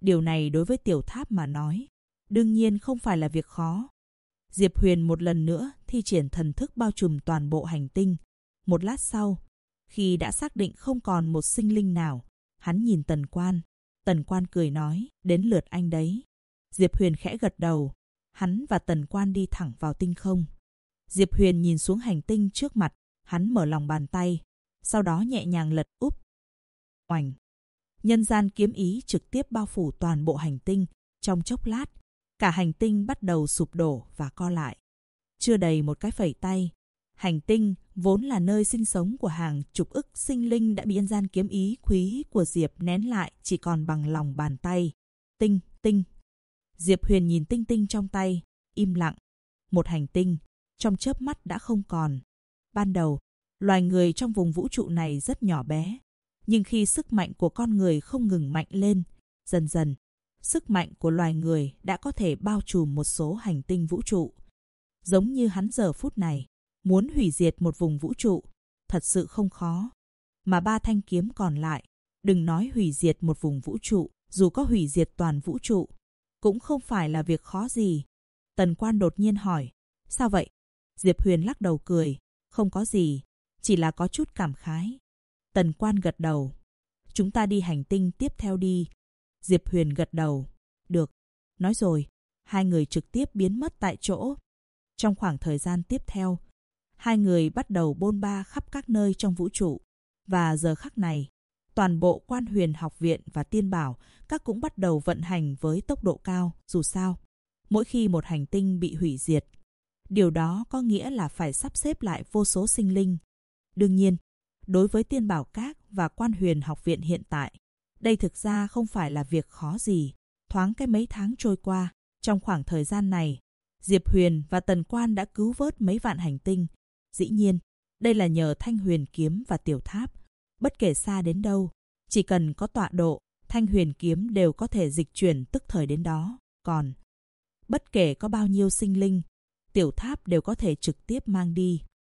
Điều này đối với Tiểu Tháp mà nói, đương nhiên không phải là việc khó. Diệp Huyền một lần nữa thi triển thần thức bao trùm toàn bộ hành tinh. Một lát sau, khi đã xác định không còn một sinh linh nào, hắn nhìn Tần Quan. Tần Quan cười nói, đến lượt anh đấy. Diệp Huyền khẽ gật đầu. Hắn và Tần Quan đi thẳng vào tinh không. Diệp Huyền nhìn xuống hành tinh trước mặt, hắn mở lòng bàn tay, sau đó nhẹ nhàng lật úp. Oành! Nhân gian kiếm ý trực tiếp bao phủ toàn bộ hành tinh. Trong chốc lát, cả hành tinh bắt đầu sụp đổ và co lại. Chưa đầy một cái phẩy tay, hành tinh vốn là nơi sinh sống của hàng chục ức sinh linh đã bị nhân gian kiếm ý quý của Diệp nén lại chỉ còn bằng lòng bàn tay. Tinh, tinh. Diệp Huyền nhìn tinh tinh trong tay, im lặng. Một hành tinh, trong chớp mắt đã không còn. Ban đầu, loài người trong vùng vũ trụ này rất nhỏ bé. Nhưng khi sức mạnh của con người không ngừng mạnh lên, dần dần, sức mạnh của loài người đã có thể bao trùm một số hành tinh vũ trụ. Giống như hắn giờ phút này, muốn hủy diệt một vùng vũ trụ, thật sự không khó. Mà 3 thanh kiếm còn lại, đừng nói hủy diệt một vùng vũ trụ, dù có hủy diệt toàn vũ trụ, cũng không phải là việc khó gì. Tần Quan đột nhiên hỏi, sao vậy? Diệp Huyền lắc đầu cười, không có gì, chỉ là có chút cảm khái. Tần Quan gật đầu, chúng ta đi hành tinh tiếp theo đi. Diệp Huyền gật đầu, được. Nói rồi, hai người trực tiếp biến mất tại chỗ. Trong khoảng thời gian tiếp theo, hai người bắt đầu bôn ba khắp các nơi trong vũ trụ. Và giờ khắc này, toàn bộ Quan Huyền học viện và Tiên Bảo các cũng bắt đầu vận hành với tốc độ cao. Dù sao, mỗi khi một hành tinh bị hủy diệt, điều đó có nghĩa là phải sắp xếp lại vô số sinh linh. Đương nhiên, đối với Tiên Bảo Các và Quan Huyền học viện hiện tại, đây thực ra không phải là việc khó gì. Thoáng cái mấy tháng trôi qua, trong khoảng thời gian này, Diệp Huyền và Tần Quan đã cứu vớt mấy vạn hành tinh. Dĩ nhiên, đây là nhờ Thanh Huyền kiếm và Tiểu Tháp. Bất kể xa đến đâu, chỉ cần có tọa độ, Thanh Huyền kiếm đều có thể dịch chuyển tức thời đến đó. Còn, bất kể có bao nhiêu sinh linh, Tiểu Tháp đều có thể trực tiếp mang đi.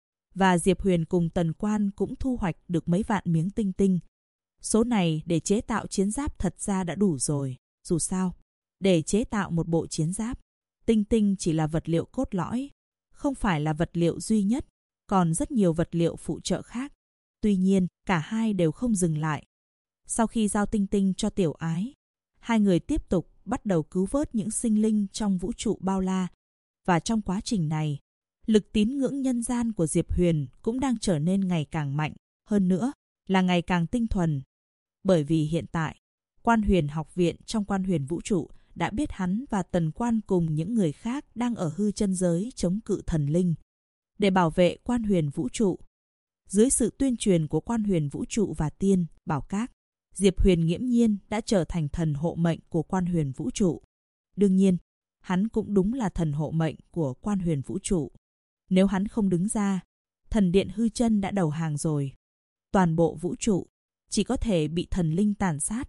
Và Diệp Huyền cùng Tần Quan cũng thu hoạch được mấy vạn miếng tinh tinh. Số này để chế tạo chiến giáp thật ra đã đủ rồi. Dù sao, để chế tạo một bộ chiến giáp, tinh tinh chỉ là vật liệu cốt lõi, không phải là vật liệu duy nhất, còn rất nhiều vật liệu phụ trợ khác. Tuy nhiên, cả hai đều không dừng lại. Sau khi giao tinh tinh cho Tiểu Ái, hai người tiếp tục bắt đầu cứu vớt những sinh linh trong vũ trụ bao la. Và trong quá trình này, lực tín ngưỡng nhân gian của Diệp Huyền cũng đang trở nên ngày càng mạnh, hơn nữa là ngày càng tinh thuần. Bởi vì hiện tại, Quan Huyền học viện trong Quan Huyền vũ trụ đã biết hắn và Tần Quan cùng những người khác đang ở hư chân giới chống cự thần linh. Để bảo vệ Quan Huyền vũ trụ, dưới sự tuyên truyền của Quan Huyền vũ trụ và Tiên Bảo Các, Diệp Huyền nghiễm nhiên đã trở thành thần hộ mệnh của Quan Huyền vũ trụ. Đương nhiên, hắn cũng đúng là thần hộ mệnh của Quan Huyền vũ trụ. Nếu hắn không đứng ra, thần điện hư chân đã đầu hàng rồi. Toàn bộ vũ trụ chỉ có thể bị thần linh tàn sát.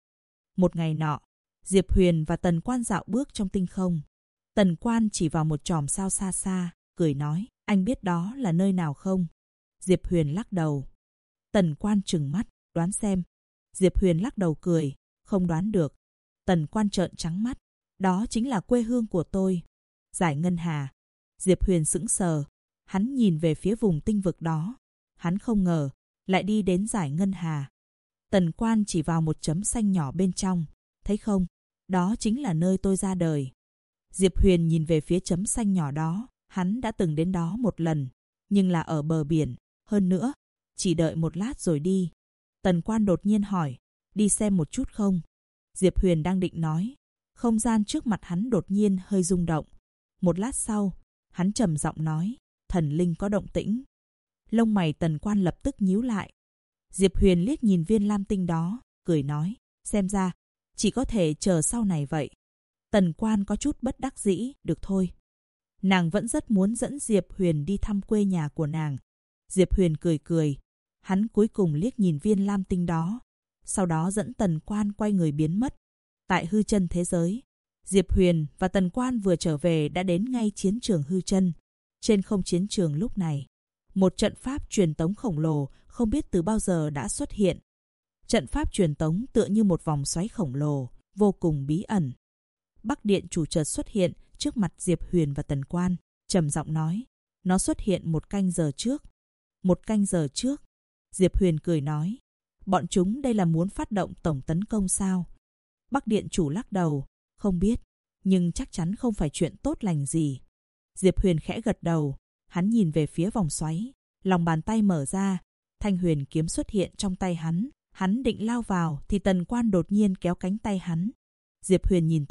Một ngày nọ, Diệp Huyền và Tần Quan dạo bước trong tinh không. Tần Quan chỉ vào một chòm sao xa xa, cười nói, anh biết đó là nơi nào không? Diệp Huyền lắc đầu. Tần Quan trừng mắt, đoán xem. Diệp Huyền lắc đầu cười, không đoán được. Tần Quan trợn trắng mắt, đó chính là quê hương của tôi. Dải Ngân Hà. Diệp Huyền sững sờ, hắn nhìn về phía vùng tinh vực đó. Hắn không ngờ, lại đi đến Dải Ngân Hà. Tần Quan chỉ vào một chấm xanh nhỏ bên trong. Thấy không? Đó chính là nơi tôi ra đời. Diệp Huyền nhìn về phía chấm xanh nhỏ đó. Hắn đã từng đến đó một lần, nhưng là ở bờ biển. Hơn nữa, chỉ đợi một lát rồi đi. Tần Quan đột nhiên hỏi, đi xem một chút không? Diệp Huyền đang định nói. Không gian trước mặt hắn đột nhiên hơi rung động. Một lát sau, hắn trầm giọng nói, thần linh có động tĩnh. Lông mày Tần Quan lập tức nhíu lại. Diệp Huyền liếc nhìn viên lam tinh đó, cười nói, xem ra, chỉ có thể chờ sau này vậy. Tần Quan có chút bất đắc dĩ, được thôi. Nàng vẫn rất muốn dẫn Diệp Huyền đi thăm quê nhà của nàng. Diệp Huyền cười cười, hắn cuối cùng liếc nhìn viên lam tinh đó, sau đó dẫn Tần Quan quay người biến mất. Tại hư chân thế giới, Diệp Huyền và Tần Quan vừa trở về đã đến ngay chiến trường hư chân. Trên không chiến trường lúc này, một trận pháp truyền tống khổng lồ không biết từ bao giờ đã xuất hiện. Trận pháp truyền tống tựa như một vòng xoáy khổng lồ, vô cùng bí ẩn. Bắc Điện Chủ chợt xuất hiện trước mặt Diệp Huyền và Tần Quan, trầm giọng nói, nó xuất hiện 1 canh giờ trước. 1 canh giờ trước? Diệp Huyền cười nói, bọn chúng đây là muốn phát động tổng tấn công sao? Bắc Điện Chủ lắc đầu, không biết, nhưng chắc chắn không phải chuyện tốt lành gì. Diệp Huyền khẽ gật đầu, hắn nhìn về phía vòng xoáy, lòng bàn tay mở ra, thanh huyền kiếm xuất hiện trong tay hắn. Hắn định lao vào thì Tần Quan đột nhiên kéo cánh tay hắn. Diệp Huyền nhìn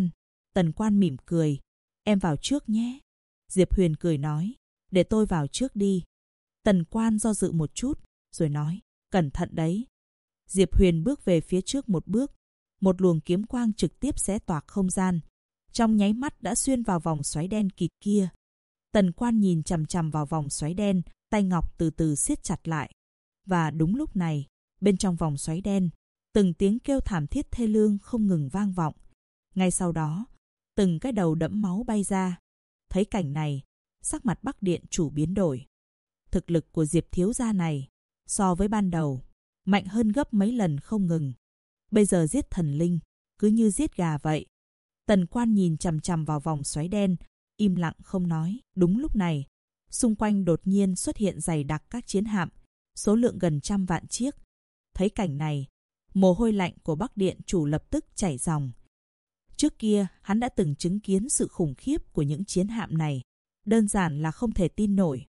Tần Quan mỉm cười, em vào trước nhé. Diệp Huyền cười nói, để tôi vào trước đi. Tần Quan do dự một chút, rồi nói, cẩn thận đấy. Diệp Huyền bước về phía trước một bước, một luồng kiếm quang trực tiếp xé toạc không gian, trong nháy mắt đã xuyên vào vòng xoáy đen kịt kia. Tần Quan nhìn chằm chằm vào vòng xoáy đen, tay ngọc từ từ siết chặt lại. Và đúng lúc này, bên trong vòng xoáy đen, từng tiếng kêu thảm thiết thê lương không ngừng vang vọng. Ngay sau đó, từng cái đầu đẫm máu bay ra. Thấy cảnh này, sắc mặt Bắc Điện Chủ biến đổi. Thực lực của Diệp thiếu gia này, so với ban đầu, mạnh hơn gấp mấy lần không ngừng. Bây giờ giết thần linh, cứ như giết gà vậy. Tần Quan nhìn chằm chằm vào vòng xoáy đen, im lặng không nói. Đúng lúc này, xung quanh đột nhiên xuất hiện dày đặc các chiến hạm, số lượng gần 100 vạn chiếc. Thấy cảnh này, mồ hôi lạnh của Bắc Điện Chủ lập tức chảy ròng. Trước kia, hắn đã từng chứng kiến sự khủng khiếp của những chiến hạm này, đơn giản là không thể tin nổi.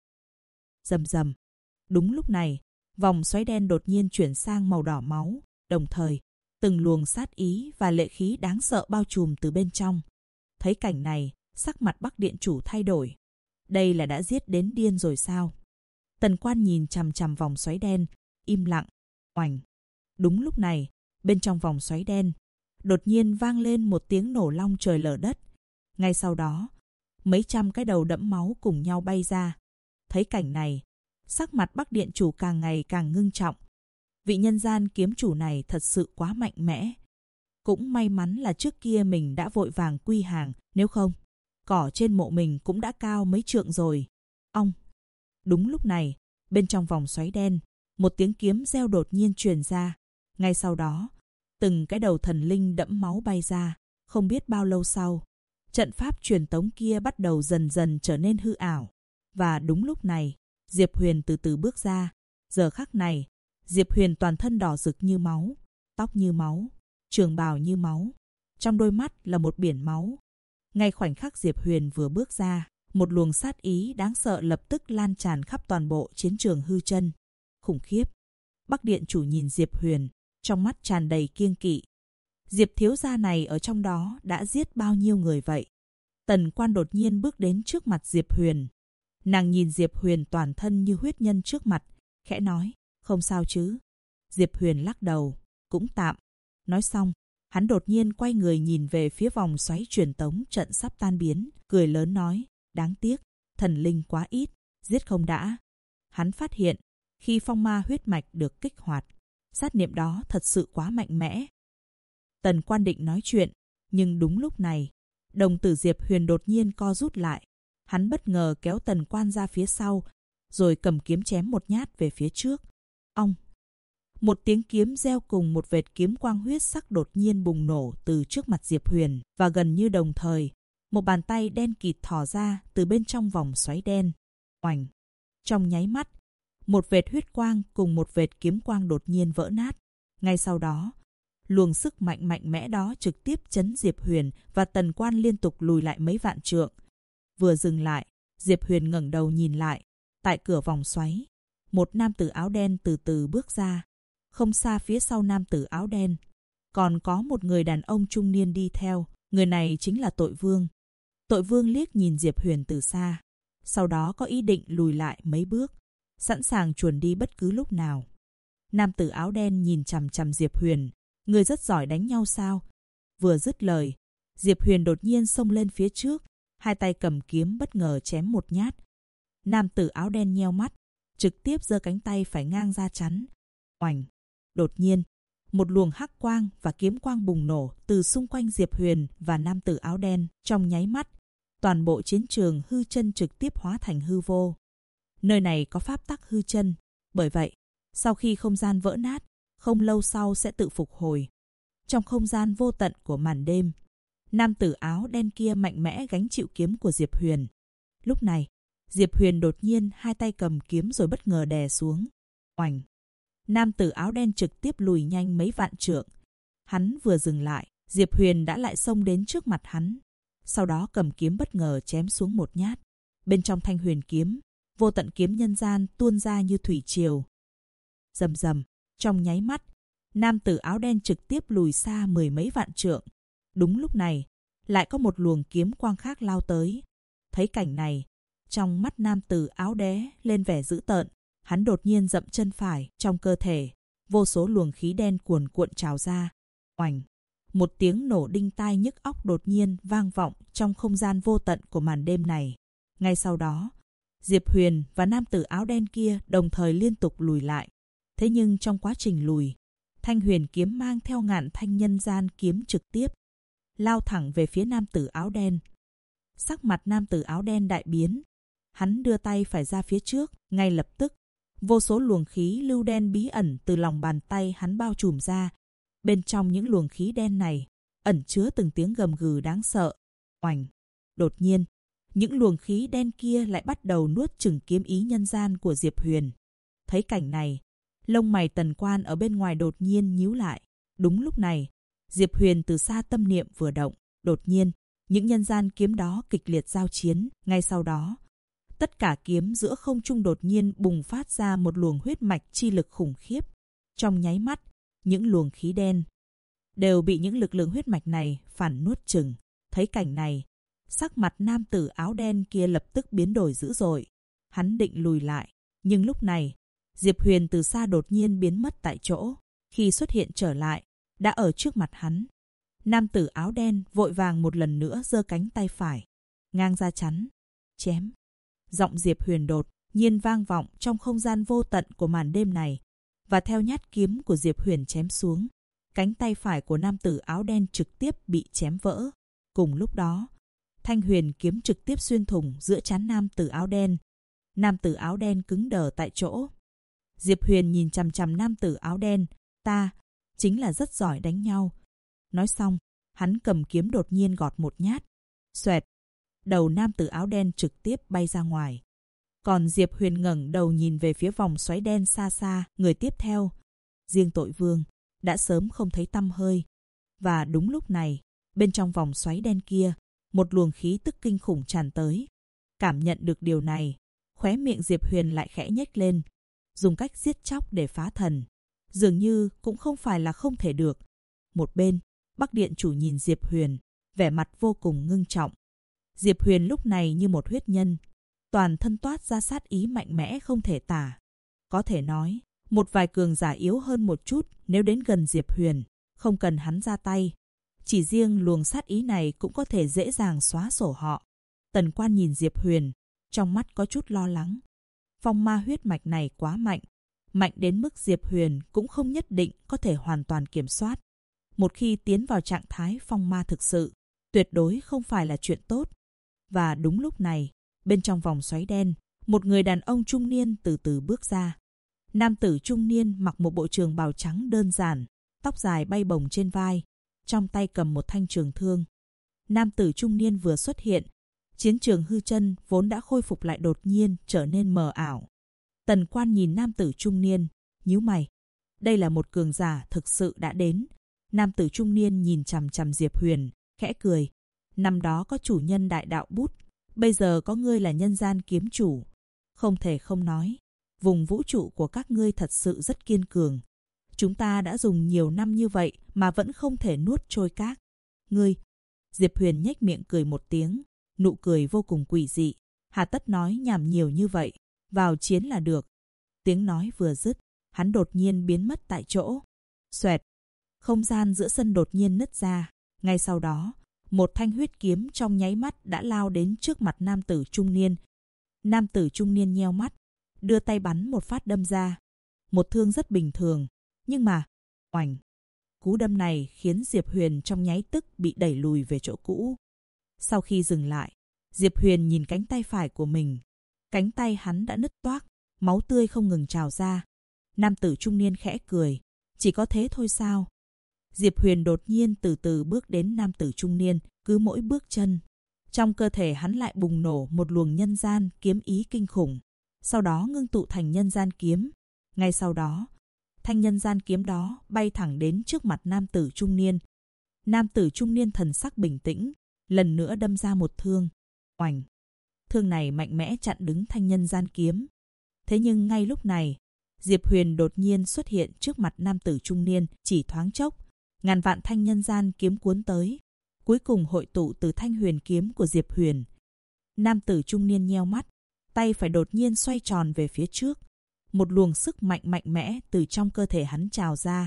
Rầm rầm. Đúng lúc này, vòng xoáy đen đột nhiên chuyển sang màu đỏ máu, đồng thời, từng luồng sát ý và lệ khí đáng sợ bao trùm từ bên trong. Thấy cảnh này, sắc mặt Bắc Điện Chủ thay đổi. Đây là đã giết đến điên rồi sao? Tần Quan nhìn chằm chằm vòng xoáy đen, im lặng. Oành. Đúng lúc này, bên trong vòng xoáy đen, đột nhiên vang lên một tiếng nổ long trời lở đất. Ngay sau đó, mấy trăm cái đầu đẫm máu cùng nhau bay ra. Thấy cảnh này, sắc mặt Bắc Điện Chủ càng ngày càng ngưng trọng. Vị nhân gian kiếm chủ này thật sự quá mạnh mẽ. Cũng may mắn là trước kia mình đã vội vàng quy hàng, nếu không, cỏ trên mộ mình cũng đã cao mấy trượng rồi. Ong. Đúng lúc này, bên trong vòng xoáy đen, một tiếng kiếm reo đột nhiên truyền ra. Ngay sau đó, từng cái đầu thần linh đẫm máu bay ra. Không biết bao lâu sau, trận pháp truyền tống kia bắt đầu dần dần trở nên hư ảo. Và đúng lúc này, Diệp Huyền từ từ bước ra. Giờ khắc này, Diệp Huyền toàn thân đỏ rực như máu, tóc như máu, trường bào như máu. Trong đôi mắt là một biển máu. Ngay khoảnh khắc Diệp Huyền vừa bước ra, một luồng sát ý đáng sợ lập tức lan tràn khắp toàn bộ chiến trường hư chân. Khủng khiếp. Bắc Điện Chủ nhìn Diệp Huyền, trong mắt tràn đầy kiêng kỵ. Diệp thiếu gia này ở trong đó đã giết bao nhiêu người vậy? Tần Quan đột nhiên bước đến trước mặt Diệp Huyền. Nàng nhìn Diệp Huyền toàn thân như huyết nhân trước mặt, khẽ nói, không sao chứ? Diệp Huyền lắc đầu, cũng tạm. Nói xong, hắn đột nhiên quay người nhìn về phía vòng xoáy truyền tống trận sắp tan biến, cười lớn nói, đáng tiếc, thần linh quá ít, giết không đã. Hắn phát hiện, khi phong ma huyết mạch được kích hoạt, sát niệm đó thật sự quá mạnh mẽ. Tần Quan định nói chuyện, nhưng đúng lúc này, đồng tử Diệp Huyền đột nhiên co rút lại. Hắn bất ngờ kéo Tần Quan ra phía sau, rồi cầm kiếm chém một nhát về phía trước. Ong! Một tiếng kiếm reo cùng một vệt kiếm quang huyết sắc đột nhiên bùng nổ từ trước mặt Diệp Huyền, và gần như đồng thời, một bàn tay đen kịt thò ra từ bên trong vòng xoáy đen. Oành! Trong nháy mắt, một vệt huyết quang cùng một vệt kiếm quang đột nhiên vỡ nát. Ngay sau đó, luồng sức mạnh mạnh mẽ đó trực tiếp chấn Diệp Huyền và Tần Quan liên tục lùi lại mấy vạn trượng. Vừa dừng lại, Diệp Huyền ngẩng đầu nhìn lại. Tại cửa vòng xoáy, một nam tử áo đen từ từ bước ra. Không xa phía sau nam tử áo đen, còn có một người đàn ông trung niên đi theo. Người này chính là Tội Vương. Tội Vương liếc nhìn Diệp Huyền từ xa, sau đó có ý định lùi lại mấy bước, sẵn sàng chuồn đi bất cứ lúc nào. Nam tử áo đen nhìn chằm chằm Diệp Huyền. Người rất giỏi đánh nhau sao? Vừa dứt lời, Diệp Huyền đột nhiên xông lên phía trước, hai tay cầm kiếm bất ngờ chém một nhát. Nam tử áo đen nheo mắt, trực tiếp giơ cánh tay phải ngang ra chắn. Oành! Đột nhiên, một luồng hắc quang và kiếm quang bùng nổ từ xung quanh Diệp Huyền và nam tử áo đen. Trong nháy mắt, toàn bộ chiến trường hư chân trực tiếp hóa thành hư vô. Nơi này có pháp tắc hư chân, bởi vậy, sau khi không gian vỡ nát, không lâu sau sẽ tự phục hồi. trong không gian vô tận của màn đêm, nam tử áo đen kia mạnh mẽ gánh chịu kiếm của Diệp Huyền. Lúc này, Diệp Huyền đột nhiên hai tay cầm kiếm rồi bất ngờ đè xuống. Oành! Nam tử áo đen trực tiếp lùi nhanh mấy vạn trượng. Hắn vừa dừng lại, Diệp Huyền đã lại xông đến trước mặt hắn. Sau đó cầm kiếm bất ngờ chém xuống một nhát. Bên trong thanh huyền kiếm, vô tận kiếm nhân gian tuôn ra như thủy triều. Rầm rầm, trong nháy mắt, nam tử áo đen trực tiếp lùi xa mười mấy vạn trượng. Đúng lúc này, lại có một luồng kiếm quang khác lao tới. Thấy cảnh này, trong mắt nam tử áo đé lên vẻ dữ tợn, hắn đột nhiên dậm chân phải, trong cơ thể, vô số luồng khí đen cuồn cuộn trào ra. Oành! Một tiếng nổ đinh tai nhức óc đột nhiên vang vọng trong không gian vô tận của màn đêm này. Ngay sau đó, Diệp Huyền và nam tử áo đen kia đồng thời liên tục lùi lại. Thế nhưng trong quá trình lùi, thanh huyền kiếm mang theo ngàn thanh nhân gian kiếm trực tiếp lao thẳng về phía nam tử áo đen. Sắc mặt nam tử áo đen đại biến. Hắn đưa tay phải ra phía trước, ngay lập tức, vô số luồng khí lưu đen bí ẩn từ lòng bàn tay hắn bao trùm ra. Bên trong những luồng khí đen này, ẩn chứa từng tiếng gầm gừ đáng sợ. Oành! Đột nhiên, những luồng khí đen kia lại bắt đầu nuốt chửng kiếm ý nhân gian của Diệp Huyền. Thấy cảnh này, lông mày Tần Quan ở bên ngoài đột nhiên nhíu lại. Đúng lúc này, Diệp Huyền từ xa tâm niệm vừa động. Đột nhiên, những nhân gian kiếm đó kịch liệt giao chiến. Ngay sau đó, tất cả kiếm giữa không trung đột nhiên bùng phát ra một luồng huyết mạch chi lực khủng khiếp. Trong nháy mắt, những luồng khí đen đều bị những lực lượng huyết mạch này phản nuốt chửng. Thấy cảnh này, sắc mặt nam tử áo đen kia lập tức biến đổi dữ dội. Hắn định lùi lại, nhưng lúc này, Diệp Huyền từ xa đột nhiên biến mất tại chỗ. Khi xuất hiện trở lại, đã ở trước mặt hắn. Nam tử áo đen vội vàng một lần nữa giơ cánh tay phải, ngang ra chắn, chém. Giọng Diệp Huyền đột nhiên vang vọng trong không gian vô tận của màn đêm này. Và theo nhát kiếm của Diệp Huyền chém xuống, cánh tay phải của nam tử áo đen trực tiếp bị chém vỡ. Cùng lúc đó, thanh huyền kiếm trực tiếp xuyên thủng giữa trán nam tử áo đen. Nam tử áo đen cứng đờ tại chỗ. Diệp Huyền nhìn chằm chằm nam tử áo đen. Ta chính là rất giỏi đánh nhau. Nói xong, hắn cầm kiếm đột nhiên gọt một nhát. Xoẹt! Đầu nam tử áo đen trực tiếp bay ra ngoài. Còn Diệp Huyền ngẩng đầu nhìn về phía vòng xoáy đen xa xa, người tiếp theo. Riêng Tội Vương đã sớm không thấy tăm hơi. Và đúng lúc này, bên trong vòng xoáy đen kia, một luồng khí tức kinh khủng tràn tới. Cảm nhận được điều này, khóe miệng Diệp Huyền lại khẽ nhếch lên. Dùng cách giết chóc để phá thần, dường như cũng không phải là không thể được. Một bên, Bắc Điện chủ nhìn Diệp Huyền, vẻ mặt vô cùng ngưng trọng. Diệp Huyền lúc này như một huyết nhân, toàn thân toát ra sát ý mạnh mẽ không thể tả. Có thể nói, một vài cường giả yếu hơn một chút nếu đến gần Diệp Huyền, không cần hắn ra tay. Chỉ riêng luồng sát ý này cũng có thể dễ dàng xóa sổ họ. Tần Quan nhìn Diệp Huyền, trong mắt có chút lo lắng. Phong ma huyết mạch này quá mạnh, mạnh đến mức Diệp Huyền cũng không nhất định có thể hoàn toàn kiểm soát. Một khi tiến vào trạng thái phong ma thực sự, tuyệt đối không phải là chuyện tốt. Và đúng lúc này, bên trong vòng xoáy đen, một người đàn ông trung niên từ từ bước ra. Nam tử trung niên mặc một bộ trường bào trắng đơn giản, tóc dài bay bồng trên vai, trong tay cầm một thanh trường thương. Nam tử trung niên vừa xuất hiện, chiến trường hư chân vốn đã khôi phục lại đột nhiên trở nên mờ ảo. Tần Quan nhìn nam tử trung niên, nhíu mày. Đây là một cường giả thực sự đã đến. Nam tử trung niên nhìn chằm chằm Diệp Huyền, khẽ cười. Năm đó có chủ nhân đại đạo bút, bây giờ có ngươi là nhân gian kiếm chủ. Không thể không nói, vùng vũ trụ của các ngươi thật sự rất kiên cường. Chúng ta đã dùng nhiều năm như vậy mà vẫn không thể nuốt trôi các ngươi. Diệp Huyền nhếch miệng cười một tiếng, nụ cười vô cùng quỷ dị. Hà tất nói nhảm nhiều như vậy, vào chiến là được. Tiếng nói vừa dứt, hắn đột nhiên biến mất tại chỗ. Xoẹt! Không gian giữa sân đột nhiên nứt ra. Ngay sau đó, một thanh huyết kiếm trong nháy mắt đã lao đến trước mặt nam tử trung niên. Nam tử trung niên nheo mắt, đưa tay bắn một phát đâm ra. Một thương rất bình thường, nhưng mà, oành! Cú đâm này khiến Diệp Huyền trong nháy tức bị đẩy lùi về chỗ cũ. Sau khi dừng lại, Diệp Huyền nhìn cánh tay phải của mình. Cánh tay hắn đã nứt toác, máu tươi không ngừng trào ra. Nam tử trung niên khẽ cười, chỉ có thế thôi sao? Diệp Huyền đột nhiên từ từ bước đến nam tử trung niên, cứ mỗi bước chân, trong cơ thể hắn lại bùng nổ một luồng nhân gian kiếm ý kinh khủng, sau đó ngưng tụ thành nhân gian kiếm. Ngay sau đó, thanh nhân gian kiếm đó bay thẳng đến trước mặt nam tử trung niên. Nam tử trung niên thần sắc bình tĩnh, lần nữa đâm ra một thương. Oành! Thương này mạnh mẽ chặn đứng thanh nhân gian kiếm. Thế nhưng ngay lúc này, Diệp Huyền đột nhiên xuất hiện trước mặt nam tử trung niên, chỉ thoáng chốc, ngàn vạn thanh nhân gian kiếm cuốn tới, cuối cùng hội tụ từ thanh huyền kiếm của Diệp Huyền. Nam tử trung niên nheo mắt, tay phải đột nhiên xoay tròn về phía trước. Một luồng sức mạnh mạnh mẽ từ trong cơ thể hắn trào ra.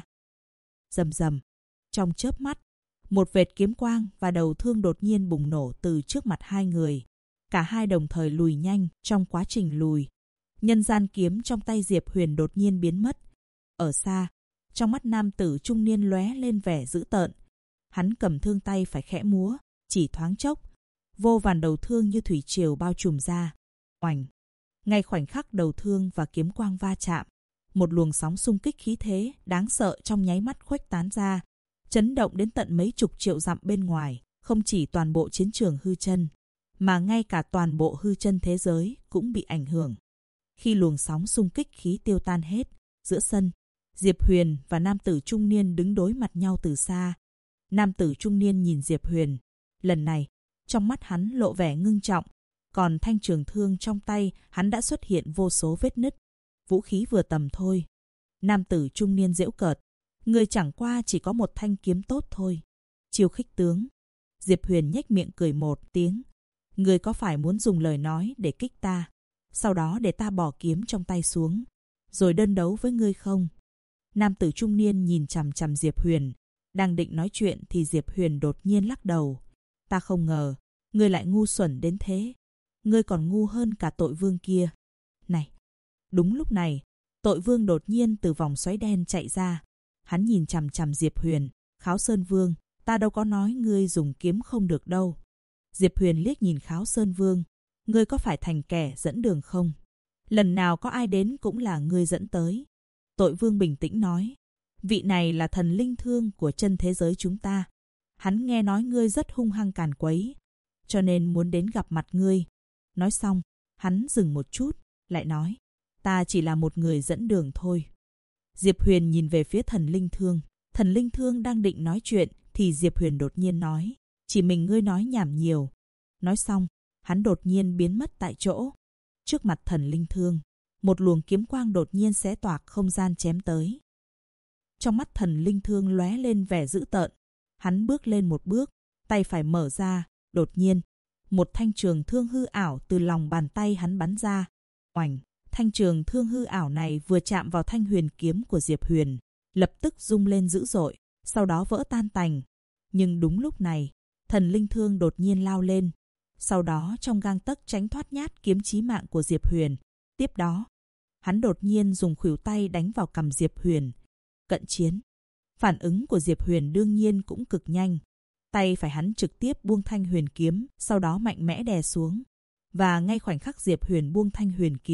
Rầm rầm, trong chớp mắt, một vệt kiếm quang và đầu thương đột nhiên bùng nổ từ trước mặt hai người. Cả hai đồng thời lùi nhanh. Trong quá trình lùi, nhân gian kiếm trong tay Diệp Huyền đột nhiên biến mất. Ở xa, trong mắt nam tử trung niên lóe lên vẻ dữ tợn. Hắn cầm thương tay phải khẽ múa, chỉ thoáng chốc, vô vàn đầu thương như thủy triều bao trùm ra. Oành! Ngay khoảnh khắc đầu thương và kiếm quang va chạm, một luồng sóng xung kích khí thế đáng sợ trong nháy mắt khuếch tán ra, chấn động đến tận mấy chục triệu dặm bên ngoài. Không chỉ toàn bộ chiến trường hư chân, mà ngay cả toàn bộ hư chân thế giới cũng bị ảnh hưởng. Khi luồng sóng xung kích khí tiêu tan hết, giữa sân, Diệp Huyền và nam tử trung niên đứng đối mặt nhau từ xa. Nam tử trung niên nhìn Diệp Huyền, lần này, trong mắt hắn lộ vẻ ngưng trọng, còn thanh trường thương trong tay hắn đã xuất hiện vô số vết nứt. Vũ khí vừa tầm thôi. Nam tử trung niên giễu cợt, người chẳng qua chỉ có một thanh kiếm tốt thôi. Chiêu khích tướng. Diệp Huyền nhếch miệng cười một tiếng. Người có phải muốn dùng lời nói để kích ta, sau đó để ta bỏ kiếm trong tay xuống, rồi đơn đấu với ngươi không? Nam tử trung niên nhìn chằm chằm Diệp Huyền, đang định nói chuyện thì Diệp Huyền đột nhiên lắc đầu. Ta không ngờ, ngươi lại ngu xuẩn đến thế. Ngươi còn ngu hơn cả tội vương kia. Này! Đúng lúc này, tội vương đột nhiên từ vòng xoáy đen chạy ra. Hắn nhìn chằm chằm Diệp Huyền. Kháo Sơn Vương, ta đâu có nói ngươi dùng kiếm không được đâu. Diệp Huyền liếc nhìn Kháo Sơn Vương. Ngươi có phải thành kẻ dẫn đường không? Lần nào có ai đến cũng là ngươi dẫn tới. Tội vương bình tĩnh nói. Vị này là thần linh thương của chân thế giới chúng ta. Hắn nghe nói ngươi rất hung hăng càn quấy, cho nên muốn đến gặp mặt ngươi. Nói xong, hắn dừng một chút, lại nói. Ta chỉ là một người dẫn đường thôi. Diệp Huyền nhìn về phía thần linh thương. Thần linh thương đang định nói chuyện thì Diệp Huyền đột nhiên nói. Chỉ mình ngươi nói nhảm nhiều. Nói xong, hắn đột nhiên biến mất tại chỗ. Trước mặt thần linh thương, một luồng kiếm quang đột nhiên xé toạc không gian chém tới. Trong mắt thần linh thương lóe lên vẻ dữ tợn. Hắn bước lên một bước, tay phải mở ra, đột nhiên, một thanh trường thương hư ảo từ lòng bàn tay hắn bắn ra. Oành! Thanh trường thương hư ảo này vừa chạm vào thanh huyền kiếm của Diệp Huyền, lập tức rung lên dữ dội, sau đó vỡ tan tành. Nhưng đúng lúc này, thần linh thương đột nhiên lao lên, sau đó trong gang tấc tránh thoát nhát kiếm chí mạng của Diệp Huyền. Tiếp đó, hắn đột nhiên dùng khuỷu tay đánh vào cằm Diệp Huyền. Cận chiến. Phản ứng của Diệp Huyền đương nhiên cũng cực nhanh. Tay phải hắn trực tiếp buông thanh huyền kiếm, sau đó mạnh mẽ đè xuống. Và ngay khoảnh khắc Diệp Huyền buông thanh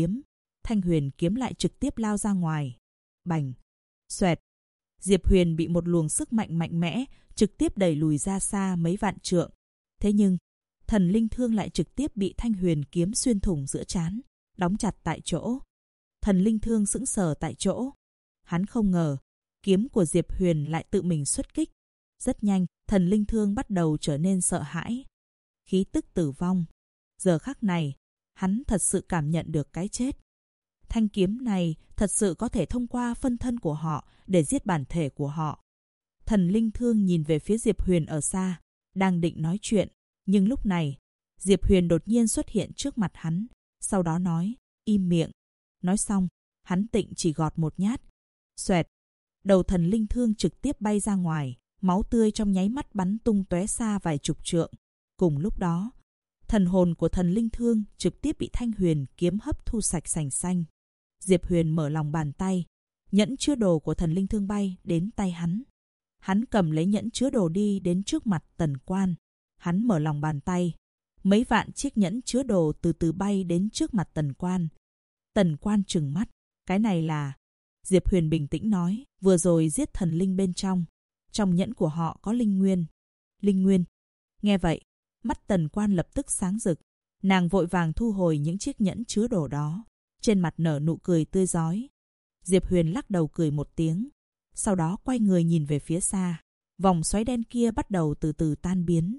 huyền kiếm lại trực tiếp lao ra ngoài. Bành! Xoẹt! Diệp Huyền bị một luồng sức mạnh mạnh mẽ trực tiếp đẩy lùi ra xa mấy vạn trượng. Thế nhưng, thần linh thương lại trực tiếp bị thanh huyền kiếm xuyên thủng giữa trán, đóng chặt tại chỗ. Thần linh thương sững sờ tại chỗ. Hắn không ngờ, kiếm của Diệp Huyền lại tự mình xuất kích. Rất nhanh, thần linh thương bắt đầu trở nên sợ hãi. Khí tức tử vong. Giờ khắc này, hắn thật sự cảm nhận được cái chết. Thanh kiếm này thật sự có thể thông qua phân thân của họ để giết bản thể của họ. Thần linh thương nhìn về phía Diệp Huyền ở xa, đang định nói chuyện. Nhưng lúc này, Diệp Huyền đột nhiên xuất hiện trước mặt hắn, sau đó nói, im miệng. Nói xong, hắn tịnh chỉ gọt một nhát. Xoẹt! Đầu thần linh thương trực tiếp bay ra ngoài, máu tươi trong nháy mắt bắn tung tóe xa vài chục trượng. Cùng lúc đó, thần hồn của thần linh thương trực tiếp bị thanh huyền kiếm hấp thu sạch sành xanh. Diệp Huyền mở lòng bàn tay, nhẫn chứa đồ của thần linh thương bay đến tay hắn. Hắn cầm lấy nhẫn chứa đồ đi đến trước mặt Tần Quan. Hắn mở lòng bàn tay, mấy vạn chiếc nhẫn chứa đồ từ từ bay đến trước mặt Tần Quan. Tần Quan trừng mắt, cái này là... Diệp Huyền bình tĩnh nói, vừa rồi giết thần linh bên trong, trong nhẫn của họ có linh nguyên. Linh nguyên. Nghe vậy, mắt Tần Quan lập tức sáng rực. Nàng vội vàng thu hồi những chiếc nhẫn chứa đồ đó. Trên mặt nở nụ cười tươi rói. Diệp Huyền lắc đầu cười một tiếng. Sau đó quay người nhìn về phía xa. Vòng xoáy đen kia bắt đầu từ từ tan biến.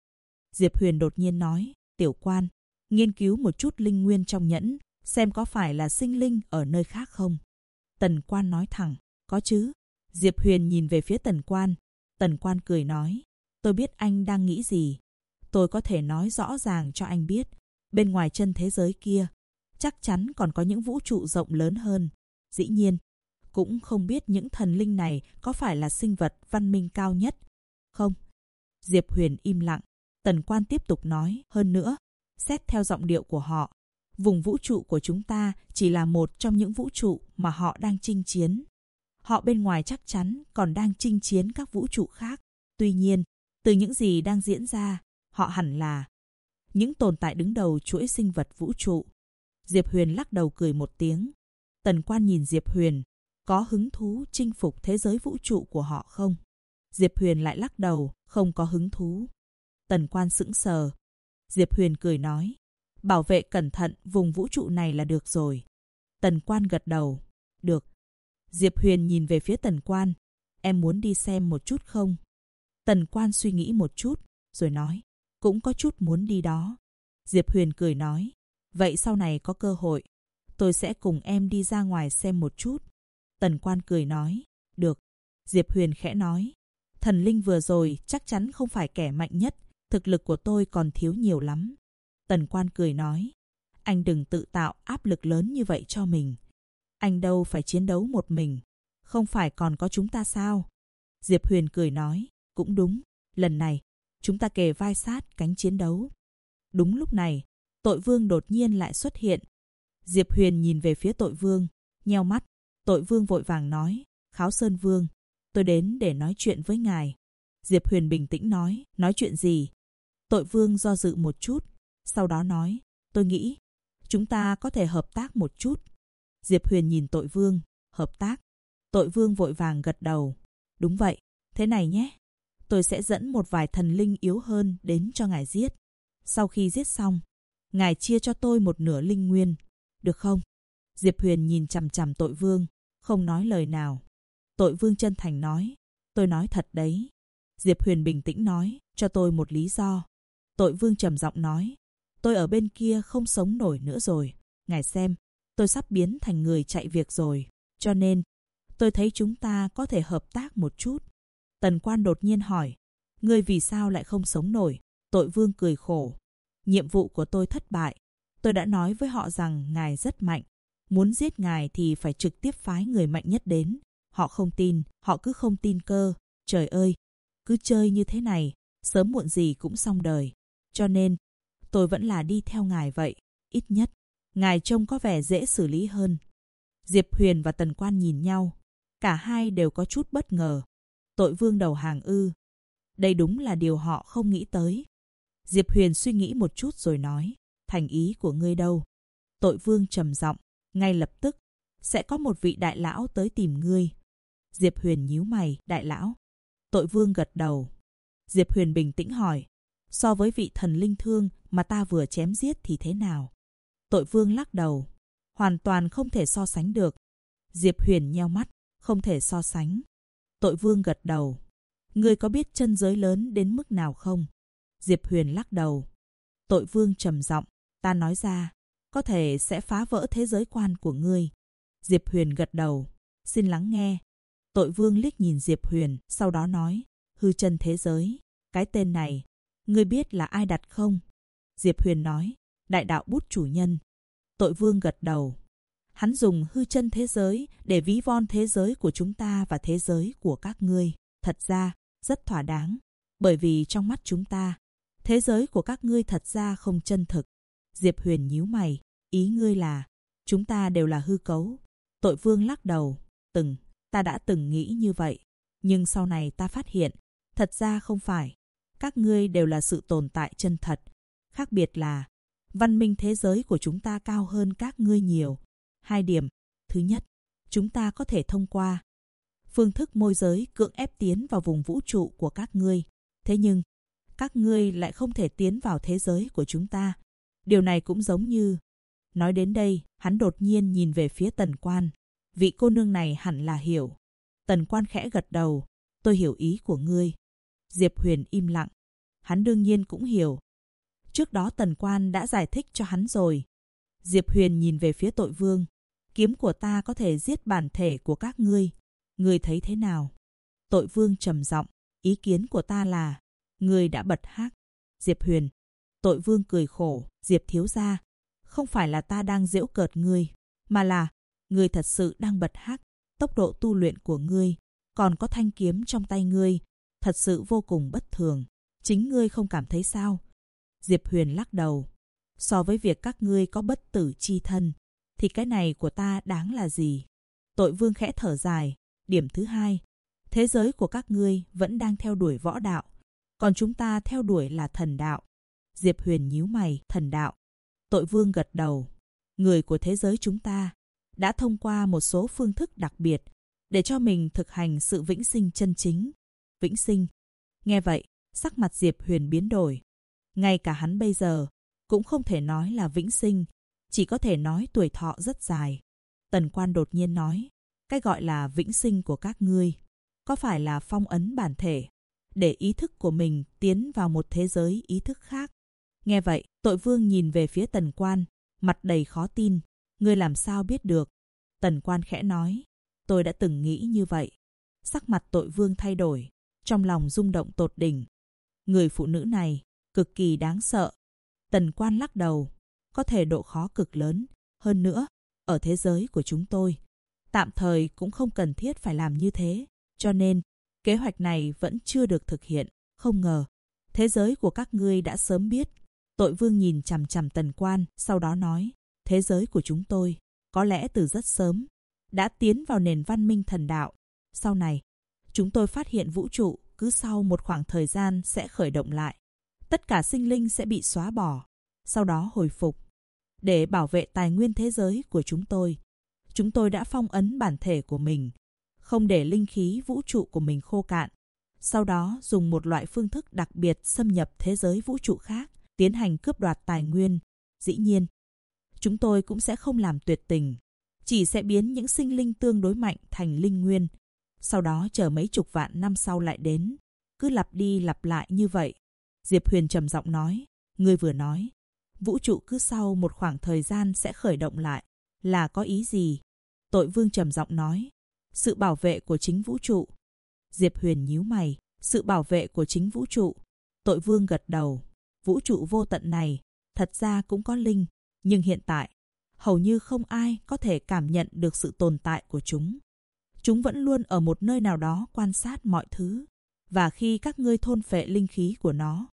Diệp Huyền đột nhiên nói, Tiểu Quan, nghiên cứu một chút linh nguyên trong nhẫn, xem có phải là sinh linh ở nơi khác không. Tần Quan nói thẳng, có chứ. Diệp Huyền nhìn về phía Tần Quan. Tần Quan cười nói, tôi biết anh đang nghĩ gì. Tôi có thể nói rõ ràng cho anh biết. Bên ngoài chân thế giới kia, chắc chắn còn có những vũ trụ rộng lớn hơn. Dĩ nhiên, cũng không biết những thần linh này có phải là sinh vật văn minh cao nhất. Không. Diệp Huyền im lặng. Tần Quan tiếp tục nói, hơn nữa, xét theo giọng điệu của họ, vùng vũ trụ của chúng ta chỉ là một trong những vũ trụ mà họ đang chinh chiến. Họ bên ngoài chắc chắn còn đang chinh chiến các vũ trụ khác. Tuy nhiên, từ những gì đang diễn ra, họ hẳn là những tồn tại đứng đầu chuỗi sinh vật vũ trụ. Diệp Huyền lắc đầu cười một tiếng. Tần Quan nhìn Diệp Huyền, có hứng thú chinh phục thế giới vũ trụ của họ không? Diệp Huyền lại lắc đầu, không có hứng thú. Tần Quan sững sờ. Diệp Huyền cười nói, bảo vệ cẩn thận vùng vũ trụ này là được rồi. Tần Quan gật đầu, được. Diệp Huyền nhìn về phía Tần Quan, em muốn đi xem một chút không? Tần Quan suy nghĩ một chút, rồi nói, cũng có chút muốn đi đó. Diệp Huyền cười nói, vậy sau này có cơ hội, tôi sẽ cùng em đi ra ngoài xem một chút. Tần Quan cười nói, được. Diệp Huyền khẽ nói, thần linh vừa rồi chắc chắn không phải kẻ mạnh nhất, thực lực của tôi còn thiếu nhiều lắm. Tần Quan cười nói, anh đừng tự tạo áp lực lớn như vậy cho mình. Anh đâu phải chiến đấu một mình, không phải còn có chúng ta sao? Diệp Huyền cười nói, cũng đúng, lần này, chúng ta kề vai sát cánh chiến đấu. Đúng lúc này, Tội Vương đột nhiên lại xuất hiện. Diệp Huyền nhìn về phía Tội Vương, nheo mắt. Tội Vương vội vàng nói, Kháo Sơn Vương, tôi đến để nói chuyện với ngài. Diệp Huyền bình tĩnh nói chuyện gì? Tội Vương do dự một chút, sau đó nói, tôi nghĩ, chúng ta có thể hợp tác một chút. Diệp Huyền nhìn Tội Vương, hợp tác. Tội Vương vội vàng gật đầu, đúng vậy, thế này nhé. Tôi sẽ dẫn một vài thần linh yếu hơn đến cho ngài giết. Sau khi giết xong, ngài chia cho tôi một nửa linh nguyên, được không? Diệp Huyền nhìn chằm chằm Tội Vương, không nói lời nào. Tội Vương chân thành nói, tôi nói thật đấy. Diệp Huyền bình tĩnh nói, cho tôi một lý do. Tội Vương trầm giọng nói, tôi ở bên kia không sống nổi nữa rồi. Ngài xem, tôi sắp biến thành người chạy việc rồi. Cho nên, tôi thấy chúng ta có thể hợp tác một chút. Tần Quan đột nhiên hỏi, ngươi vì sao lại không sống nổi? Tội Vương cười khổ, nhiệm vụ của tôi thất bại. Tôi đã nói với họ rằng ngài rất mạnh. Muốn giết ngài thì phải trực tiếp phái người mạnh nhất đến. Họ không tin, họ cứ không tin cơ. Trời ơi, cứ chơi như thế này, sớm muộn gì cũng xong đời. Cho nên, tôi vẫn là đi theo ngài vậy. Ít nhất, ngài trông có vẻ dễ xử lý hơn. Diệp Huyền và Tần Quan nhìn nhau. Cả hai đều có chút bất ngờ. Tội Vương đầu hàng ư? Đây đúng là điều họ không nghĩ tới. Diệp Huyền suy nghĩ một chút rồi nói, thành ý của ngươi đâu? Tội Vương trầm giọng, ngay lập tức, sẽ có một vị đại lão tới tìm ngươi. Diệp Huyền nhíu mày, đại lão. Tội Vương gật đầu. Diệp Huyền bình tĩnh hỏi, so với vị thần linh thương mà ta vừa chém giết thì thế nào? Tội Vương lắc đầu, hoàn toàn không thể so sánh được. Diệp Huyền nheo mắt, không thể so sánh. Tội Vương gật đầu. Ngươi có biết chân giới lớn đến mức nào không? Diệp Huyền lắc đầu. Tội Vương trầm giọng, ta nói ra, có thể sẽ phá vỡ thế giới quan của ngươi. Diệp Huyền gật đầu, xin lắng nghe. Tội Vương liếc nhìn Diệp Huyền, sau đó nói, hư chân thế giới, cái tên này, ngươi biết là ai đặt không? Diệp Huyền nói, đại đạo bút chủ nhân. Tội Vương gật đầu. Hắn dùng hư chân thế giới để ví von thế giới của chúng ta và thế giới của các ngươi. Thật ra, rất thỏa đáng. Bởi vì trong mắt chúng ta, thế giới của các ngươi thật ra không chân thực. Diệp Huyền nhíu mày, ý ngươi là, chúng ta đều là hư cấu. Tội Vương lắc đầu, ta đã từng nghĩ như vậy. Nhưng sau này ta phát hiện, thật ra không phải. Các ngươi đều là sự tồn tại chân thật. Khác biệt là, văn minh thế giới của chúng ta cao hơn các ngươi nhiều. 2 điểm. Thứ nhất, chúng ta có thể thông qua phương thức môi giới cưỡng ép tiến vào vùng vũ trụ của các ngươi. Thế nhưng, các ngươi lại không thể tiến vào thế giới của chúng ta. Điều này cũng giống như... Nói đến đây, hắn đột nhiên nhìn về phía Tần Quan. Vị cô nương này hẳn là hiểu. Tần Quan khẽ gật đầu. Tôi hiểu ý của ngươi. Diệp Huyền im lặng. Hắn đương nhiên cũng hiểu. Trước đó Tần Quan đã giải thích cho hắn rồi. Diệp Huyền nhìn về phía Tội Vương. Kiếm của ta có thể giết bản thể của các ngươi. Ngươi thấy thế nào? Tội Vương trầm giọng. Ý kiến của ta là... Ngươi đã bật hắc. Diệp Huyền. Tội Vương cười khổ. Diệp thiếu gia. Không phải là ta đang giễu cợt ngươi. Mà là... Ngươi thật sự đang bật hắc. Tốc độ tu luyện của ngươi. Còn có thanh kiếm trong tay ngươi. Thật sự vô cùng bất thường. Chính ngươi không cảm thấy sao? Diệp Huyền lắc đầu. So với việc các ngươi có bất tử chi thân, thì cái này của ta đáng là gì? Tội Vương khẽ thở dài. Điểm thứ hai. Thế giới của các ngươi vẫn đang theo đuổi võ đạo. Còn chúng ta theo đuổi là thần đạo. Diệp Huyền nhíu mày. Thần đạo. Tội Vương gật đầu. Người của thế giới chúng ta đã thông qua một số phương thức đặc biệt để cho mình thực hành sự vĩnh sinh chân chính. Vĩnh sinh. Nghe vậy, sắc mặt Diệp Huyền biến đổi. Ngay cả hắn bây giờ cũng không thể nói là vĩnh sinh, chỉ có thể nói tuổi thọ rất dài. Tần Quan đột nhiên nói, cái gọi là vĩnh sinh của các ngươi có phải là phong ấn bản thể, để ý thức của mình tiến vào một thế giới ý thức khác? Nghe vậy, Tội Vương nhìn về phía Tần Quan, mặt đầy khó tin. Ngươi làm sao biết được? Tần Quan khẽ nói, tôi đã từng nghĩ như vậy. Sắc mặt Tội Vương thay đổi, trong lòng rung động tột đỉnh. Người phụ nữ này cực kỳ đáng sợ. Tần Quan lắc đầu, có thể độ khó cực lớn. Hơn nữa, ở thế giới của chúng tôi, tạm thời cũng không cần thiết phải làm như thế. Cho nên, kế hoạch này vẫn chưa được thực hiện. Không ngờ, thế giới của các ngươi đã sớm biết. Tội Vương nhìn chằm chằm Tần Quan, sau đó nói, thế giới của chúng tôi, có lẽ từ rất sớm, đã tiến vào nền văn minh thần đạo. Sau này, chúng tôi phát hiện vũ trụ cứ sau một khoảng thời gian sẽ khởi động lại. Tất cả sinh linh sẽ bị xóa bỏ, sau đó hồi phục. Để bảo vệ tài nguyên thế giới của chúng tôi đã phong ấn bản thể của mình, không để linh khí vũ trụ của mình khô cạn. Sau đó dùng một loại phương thức đặc biệt xâm nhập thế giới vũ trụ khác, tiến hành cướp đoạt tài nguyên. Dĩ nhiên, chúng tôi cũng sẽ không làm tuyệt tình, chỉ sẽ biến những sinh linh tương đối mạnh thành linh nguyên. Sau đó chờ mấy chục vạn năm sau lại đến, cứ lặp đi lặp lại như vậy. Diệp Huyền trầm giọng nói, ngươi vừa nói, vũ trụ cứ sau một khoảng thời gian sẽ khởi động lại, là có ý gì? Tội Vương trầm giọng nói, sự bảo vệ của chính vũ trụ. Diệp Huyền nhíu mày, sự bảo vệ của chính vũ trụ. Tội Vương gật đầu, vũ trụ vô tận này, thật ra cũng có linh, nhưng hiện tại, hầu như không ai có thể cảm nhận được sự tồn tại của chúng. Chúng vẫn luôn ở một nơi nào đó quan sát mọi thứ. Và khi các ngươi thôn phệ linh khí của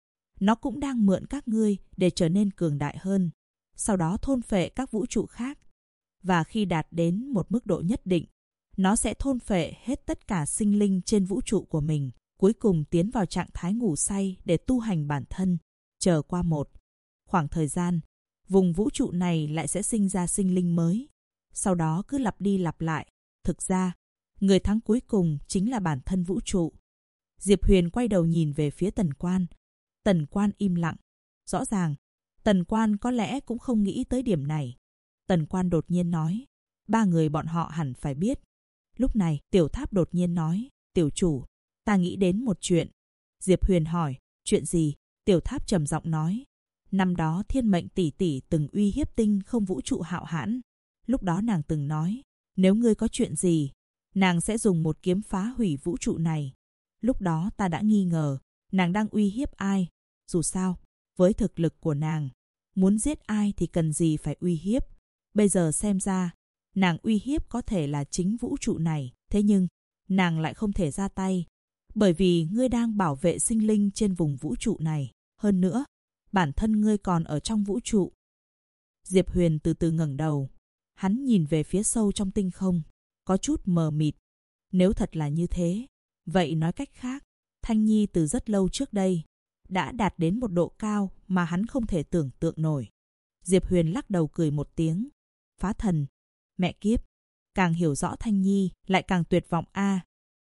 nó cũng đang mượn các ngươi để trở nên cường đại hơn. Sau đó thôn phệ các vũ trụ khác. Và khi đạt đến một mức độ nhất định, nó sẽ thôn phệ hết tất cả sinh linh trên vũ trụ của mình, cuối cùng tiến vào trạng thái ngủ say để tu hành bản thân. Chờ qua một khoảng thời gian, vùng vũ trụ này lại sẽ sinh ra sinh linh mới. Sau đó cứ lặp đi lặp lại. Thực ra, người thắng cuối cùng chính là bản thân vũ trụ. Diệp Huyền quay đầu nhìn về phía Tần Quan. Tần Quan im lặng. Rõ ràng, Tần Quan có lẽ cũng không nghĩ tới điểm này. Tần Quan đột nhiên nói, ba người bọn họ hẳn phải biết. Lúc này, Tiểu Tháp đột nhiên nói, tiểu chủ, ta nghĩ đến một chuyện. Diệp Huyền hỏi, chuyện gì? Tiểu Tháp trầm giọng nói, năm đó Thiên Mệnh tỷ tỷ từng uy hiếp tinh không vũ trụ hạo hãn. Lúc đó nàng từng nói, nếu ngươi có chuyện gì, nàng sẽ dùng một kiếm phá hủy vũ trụ này. Lúc đó ta đã nghi ngờ, nàng đang uy hiếp ai. Dù sao, với thực lực của nàng, muốn giết ai thì cần gì phải uy hiếp. Bây giờ xem ra, nàng uy hiếp có thể là chính vũ trụ này. Thế nhưng, nàng lại không thể ra tay, bởi vì ngươi đang bảo vệ sinh linh trên vùng vũ trụ này. Hơn nữa, bản thân ngươi còn ở trong vũ trụ. Diệp Huyền từ từ ngẩng đầu. Hắn nhìn về phía sâu trong tinh không, có chút mờ mịt. Nếu thật là như thế, vậy nói cách khác, Thanh Nhi từ rất lâu trước đây đã đạt đến một độ cao mà hắn không thể tưởng tượng nổi. Diệp Huyền lắc đầu cười một tiếng. Phá thần, mẹ kiếp, càng hiểu rõ Thanh Nhi lại càng tuyệt vọng a.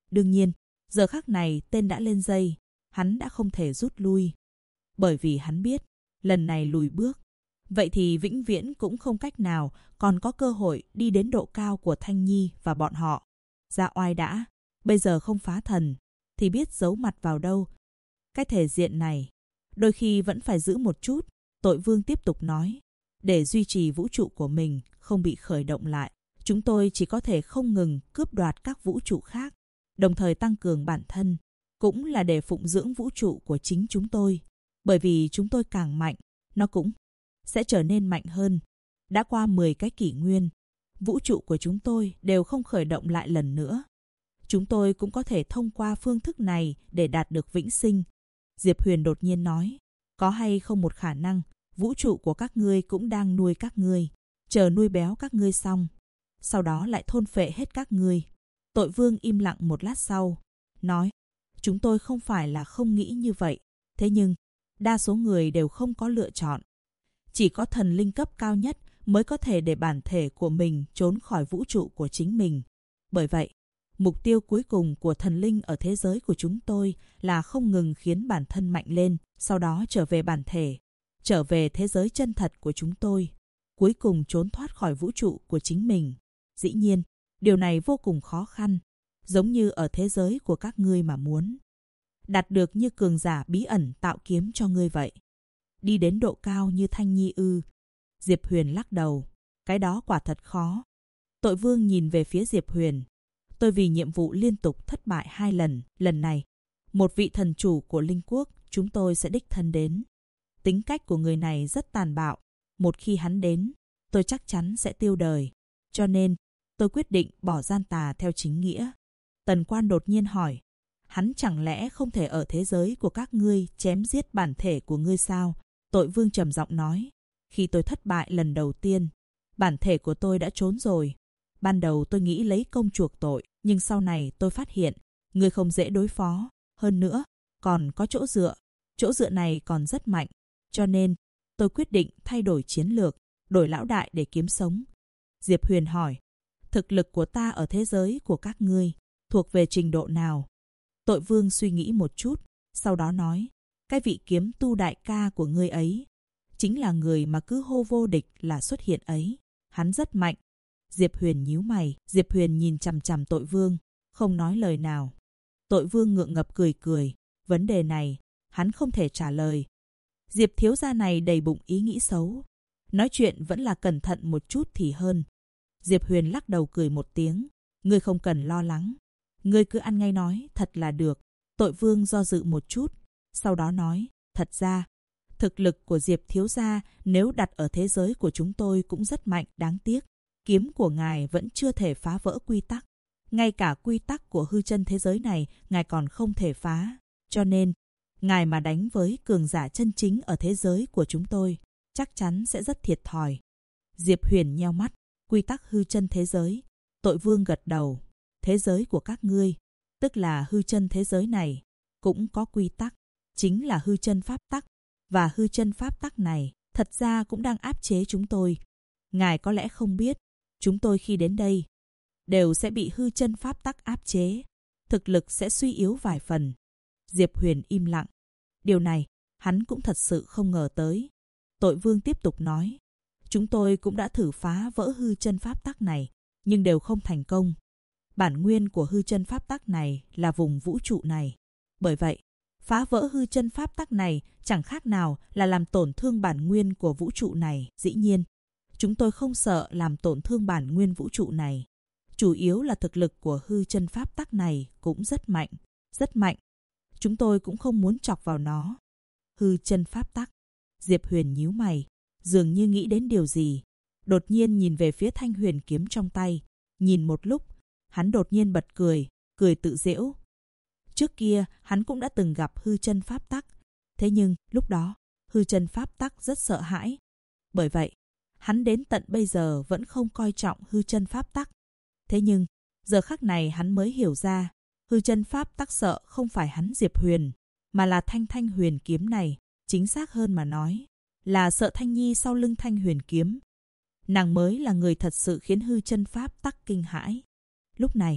Đương nhiên, giờ khắc này tên đã lên dây, hắn đã không thể rút lui. Bởi vì hắn biết, lần này lùi bước, vậy thì vĩnh viễn cũng không cách nào còn có cơ hội đi đến độ cao của Thanh Nhi và bọn họ. Ra oai đã, bây giờ không phá thần, thì biết giấu mặt vào đâu. Cái thể diện này, đôi khi vẫn phải giữ một chút, Tội Vương tiếp tục nói. Để duy trì vũ trụ của mình không bị khởi động lại, chúng tôi chỉ có thể không ngừng cướp đoạt các vũ trụ khác, đồng thời tăng cường bản thân, cũng là để phụng dưỡng vũ trụ của chính chúng tôi. Bởi vì chúng tôi càng mạnh, nó cũng sẽ trở nên mạnh hơn. Đã qua 10 cái kỷ nguyên, vũ trụ của chúng tôi đều không khởi động lại lần nữa. Chúng tôi cũng có thể thông qua phương thức này để đạt được vĩnh sinh. Diệp Huyền đột nhiên nói, có hay không một khả năng, vũ trụ của các ngươi cũng đang nuôi các ngươi, chờ nuôi béo các ngươi xong, sau đó lại thôn phệ hết các ngươi. Tội Vương im lặng một lát sau, nói, chúng tôi không phải là không nghĩ như vậy, thế nhưng, đa số người đều không có lựa chọn. Chỉ có thần linh cấp cao nhất mới có thể để bản thể của mình trốn khỏi vũ trụ của chính mình. Bởi vậy, mục tiêu cuối cùng của thần linh ở thế giới của chúng tôi là không ngừng khiến bản thân mạnh lên, sau đó trở về bản thể, trở về thế giới chân thật của chúng tôi, cuối cùng trốn thoát khỏi vũ trụ của chính mình. Dĩ nhiên, điều này vô cùng khó khăn, giống như ở thế giới của các ngươi mà muốn đạt được như cường giả bí ẩn tạo kiếm cho ngươi vậy. Đi đến độ cao như Thanh Nhi ư? Diệp Huyền lắc đầu, cái đó quả thật khó. Tội Vương nhìn về phía Diệp Huyền. Tôi vì nhiệm vụ liên tục thất bại 2 lần, lần này, một vị thần chủ của linh quốc chúng tôi sẽ đích thân đến. Tính cách của người này rất tàn bạo, một khi hắn đến, tôi chắc chắn sẽ tiêu đời. Cho nên, tôi quyết định bỏ gian tà theo chính nghĩa. Tần Quan đột nhiên hỏi, hắn chẳng lẽ không thể ở thế giới của các ngươi chém giết bản thể của ngươi sao? Tội Vương trầm giọng nói, khi tôi thất bại lần đầu tiên, bản thể của tôi đã trốn rồi. Ban đầu tôi nghĩ lấy công chuộc tội, nhưng sau này tôi phát hiện, ngươi không dễ đối phó. Hơn nữa, còn có chỗ dựa này còn rất mạnh. Cho nên, tôi quyết định thay đổi chiến lược, đổi lão đại để kiếm sống. Diệp Huyền hỏi, thực lực của ta ở thế giới của các ngươi thuộc về trình độ nào? Tội Vương suy nghĩ một chút, sau đó nói, cái vị kiếm tu đại ca của ngươi ấy, chính là người mà cứ hô vô địch là xuất hiện ấy. Hắn rất mạnh. Diệp Huyền nhíu mày, Diệp Huyền nhìn chằm chằm Tội Vương, không nói lời nào. Tội Vương ngượng ngập cười cười, vấn đề này, hắn không thể trả lời. Diệp thiếu gia này đầy bụng ý nghĩ xấu, nói chuyện vẫn là cẩn thận một chút thì hơn. Diệp Huyền lắc đầu cười một tiếng, ngươi không cần lo lắng, ngươi cứ ăn ngay nói thật là được. Tội Vương do dự một chút, sau đó nói, thật ra, thực lực của Diệp thiếu gia nếu đặt ở thế giới của chúng tôi cũng rất mạnh, đáng tiếc. Kiếm của ngài vẫn chưa thể phá vỡ quy tắc. Ngay cả quy tắc của hư chân thế giới này, ngài còn không thể phá. Cho nên, ngài mà đánh với cường giả chân chính ở thế giới của chúng tôi, chắc chắn sẽ rất thiệt thòi. Diệp Huyền nheo mắt, quy tắc hư chân thế giới. Tội Vương gật đầu, thế giới của các ngươi, tức là hư chân thế giới này, cũng có quy tắc, chính là hư chân pháp tắc. Và hư chân pháp tắc này, thật ra cũng đang áp chế chúng tôi. Ngài có lẽ không biết, chúng tôi khi đến đây, đều sẽ bị hư chân pháp tắc áp chế, thực lực sẽ suy yếu vài phần. Diệp Huyền im lặng. Điều này, hắn cũng thật sự không ngờ tới. Tội Vương tiếp tục nói, chúng tôi cũng đã thử phá vỡ hư chân pháp tắc này, nhưng đều không thành công. Bản nguyên của hư chân pháp tắc này là vùng vũ trụ này. Bởi vậy, phá vỡ hư chân pháp tắc này chẳng khác nào là làm tổn thương bản nguyên của vũ trụ này. Dĩ nhiên, chúng tôi không sợ làm tổn thương bản nguyên vũ trụ này. Chủ yếu là thực lực của hư chân pháp tắc này cũng rất mạnh, rất mạnh. Chúng tôi cũng không muốn chọc vào nó. Hư chân pháp tắc. Diệp Huyền nhíu mày, dường như nghĩ đến điều gì. Đột nhiên nhìn về phía thanh huyền kiếm trong tay. Nhìn một lúc, hắn đột nhiên bật cười, cười tự giễu. Trước kia, hắn cũng đã từng gặp hư chân pháp tắc. Thế nhưng, lúc đó, hư chân pháp tắc rất sợ hãi. Bởi vậy, hắn đến tận bây giờ vẫn không coi trọng hư chân pháp tắc. Thế nhưng, giờ khắc này hắn mới hiểu ra, hư chân pháp tắc sợ không phải hắn Diệp Huyền, mà là thanh huyền kiếm này. Chính xác hơn mà nói, là sợ Thanh Nhi sau lưng thanh huyền kiếm. Nàng mới là người thật sự khiến hư chân pháp tắc kinh hãi. Lúc này,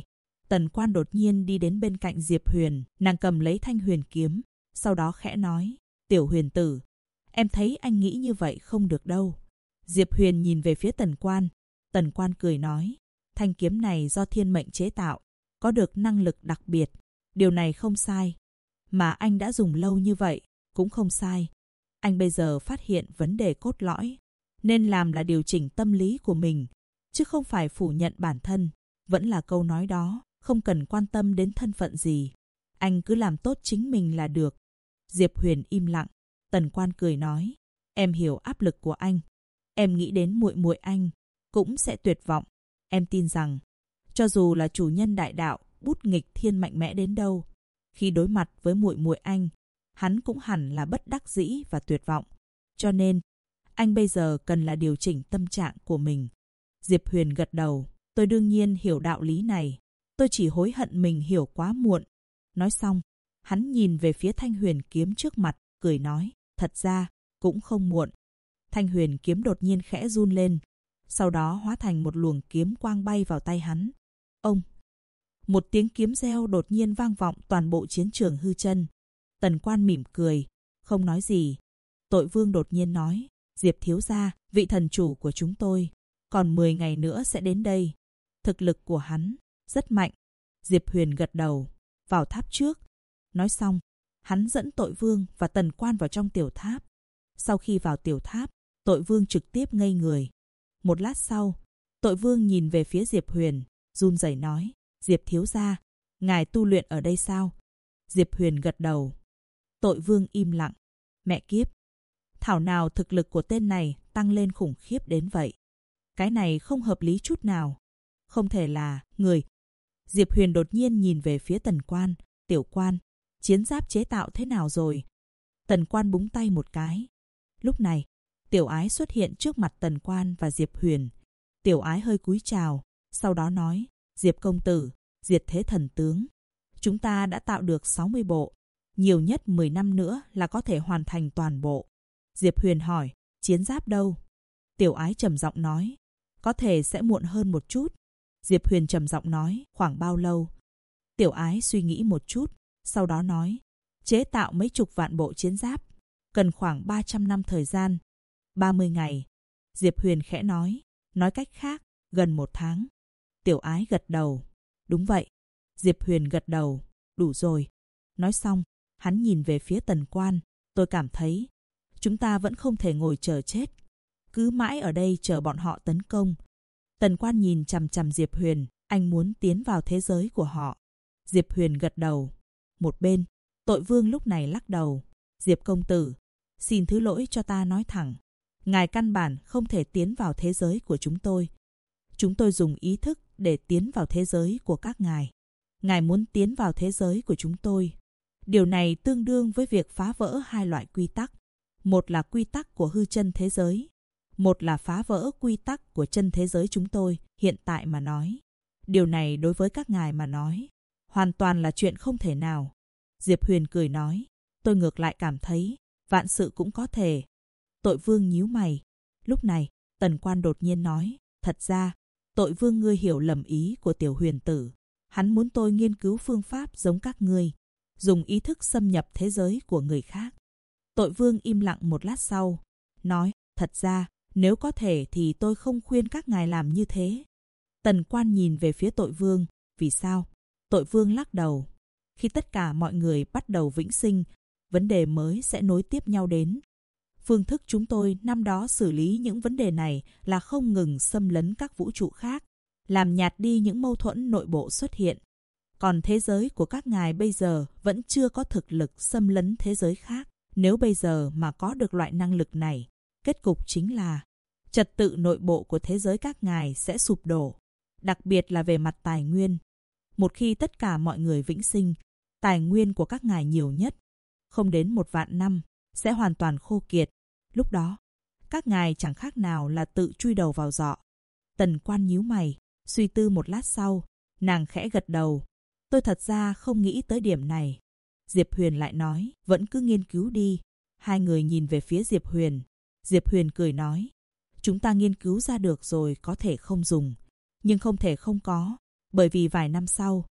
Tần Quan đột nhiên đi đến bên cạnh Diệp Huyền, nàng cầm lấy thanh huyền kiếm, sau đó khẽ nói, Tiểu Huyền tử, em thấy anh nghĩ như vậy không được đâu. Diệp Huyền nhìn về phía Tần Quan cười nói, thanh kiếm này do thiên mệnh chế tạo, có được năng lực đặc biệt, điều này không sai. Mà anh đã dùng lâu như vậy, cũng không sai. Anh bây giờ phát hiện vấn đề cốt lõi, nên làm là điều chỉnh tâm lý của mình, chứ không phải phủ nhận bản thân. Vẫn là câu nói đó, không cần quan tâm đến thân phận gì. Anh cứ làm tốt chính mình là được. Diệp Huyền im lặng. Tần Quan cười nói, em hiểu áp lực của anh. Em nghĩ đến muội muội anh cũng sẽ tuyệt vọng. Em tin rằng, cho dù là chủ nhân đại đạo, bút nghịch thiên mạnh mẽ đến đâu, khi đối mặt với muội muội anh, hắn cũng hẳn là bất đắc dĩ và tuyệt vọng. Cho nên, anh bây giờ cần là điều chỉnh tâm trạng của mình. Diệp Huyền gật đầu. Tôi đương nhiên hiểu đạo lý này. Tôi chỉ hối hận mình hiểu quá muộn. Nói xong, hắn nhìn về phía thanh huyền kiếm trước mặt, cười nói, thật ra, cũng không muộn. Thanh huyền kiếm đột nhiên khẽ run lên, sau đó hóa thành một luồng kiếm quang bay vào tay hắn. Ông! Một tiếng kiếm reo đột nhiên vang vọng toàn bộ chiến trường hư chân. Tần Quan mỉm cười, không nói gì. Tội Vương đột nhiên nói, Diệp thiếu gia, vị thần chủ của chúng tôi, còn 10 ngày nữa sẽ đến đây. Thực lực của hắn rất mạnh. Diệp Huyền gật đầu, vào tháp trước. Nói xong, hắn dẫn Tội Vương và Tần Quan vào trong tiểu tháp. Sau khi vào tiểu tháp, Tội Vương trực tiếp ngây người. Một lát sau, Tội Vương nhìn về phía Diệp Huyền, run rẩy nói, Diệp thiếu gia, ngài tu luyện ở đây sao? Diệp Huyền gật đầu. Tội Vương im lặng. Mẹ kiếp! Thảo nào thực lực của tên này tăng lên khủng khiếp đến vậy? Cái này không hợp lý chút nào. Không thể là người. Diệp Huyền đột nhiên nhìn về phía Tần Quan. Tiểu Quan, chiến giáp chế tạo thế nào rồi? Tần Quan búng tay một cái. Lúc này, Tiểu Ái xuất hiện trước mặt Tần Quan và Diệp Huyền. Tiểu Ái hơi cúi chào, sau đó nói, Diệp công tử, diệt thế thần tướng. Chúng ta đã tạo được 60 bộ. Nhiều nhất 10 năm nữa là có thể hoàn thành toàn bộ. Diệp Huyền hỏi, chiến giáp đâu? Tiểu Ái trầm giọng nói, có thể sẽ muộn hơn một chút. Diệp Huyền trầm giọng nói, khoảng bao lâu? Tiểu Ái suy nghĩ một chút, sau đó nói, chế tạo mấy chục vạn bộ chiến giáp, cần khoảng 300 năm thời gian. 30 ngày. Diệp Huyền khẽ nói cách khác, gần 1 tháng. Tiểu Ái gật đầu. Đúng vậy. Diệp Huyền gật đầu. Đủ rồi. Nói xong, hắn nhìn về phía Tần Quan. Tôi cảm thấy, chúng ta vẫn không thể ngồi chờ chết. Cứ mãi ở đây chờ bọn họ tấn công. Tần Quan nhìn chằm chằm Diệp Huyền. Anh muốn tiến vào thế giới của họ. Diệp Huyền gật đầu. Một bên, Tội Vương lúc này lắc đầu. Diệp công tử, xin thứ lỗi cho ta nói thẳng. Ngài căn bản không thể tiến vào thế giới của chúng tôi. Chúng tôi dùng ý thức để tiến vào thế giới của các ngài. Ngài muốn tiến vào thế giới của chúng tôi. Điều này tương đương với việc phá vỡ hai loại quy tắc. Một là quy tắc của hư chân thế giới. Một là phá vỡ quy tắc của chân thế giới chúng tôi hiện tại mà nói. Điều này đối với các ngài mà nói, hoàn toàn là chuyện không thể nào. Diệp Huyền cười nói, tôi ngược lại cảm thấy, vạn sự cũng có thể. Tội Vương nhíu mày. Lúc này, Tần Quan đột nhiên nói, thật ra, Tội Vương ngươi hiểu lầm ý của Tiểu Huyền tử. Hắn muốn tôi nghiên cứu phương pháp giống các ngươi, dùng ý thức xâm nhập thế giới của người khác. Tội Vương im lặng một lát sau, nói, thật ra, nếu có thể thì tôi không khuyên các ngài làm như thế. Tần Quan nhìn về phía Tội Vương, vì sao? Tội Vương lắc đầu. Khi tất cả mọi người bắt đầu vĩnh sinh, vấn đề mới sẽ nối tiếp nhau đến. Phương thức chúng tôi năm đó xử lý những vấn đề này là không ngừng xâm lấn các vũ trụ khác, làm nhạt đi những mâu thuẫn nội bộ xuất hiện. Còn thế giới của các ngài bây giờ vẫn chưa có thực lực xâm lấn thế giới khác. Nếu bây giờ mà có được loại năng lực này, kết cục chính là trật tự nội bộ của thế giới các ngài sẽ sụp đổ, đặc biệt là về mặt tài nguyên. Một khi tất cả mọi người vĩnh sinh, tài nguyên của các ngài nhiều nhất, không đến 1 vạn năm, sẽ hoàn toàn khô kiệt. Lúc đó, các ngài chẳng khác nào là tự chui đầu vào giọ. Tần Quan nhíu mày, suy tư một lát sau, nàng khẽ gật đầu. Tôi thật ra không nghĩ tới điểm này. Diệp Huyền lại nói, vẫn cứ nghiên cứu đi. Hai người nhìn về phía Diệp Huyền. Diệp Huyền cười nói, chúng ta nghiên cứu ra được rồi có thể không dùng, nhưng không thể không có, bởi vì vài năm sau,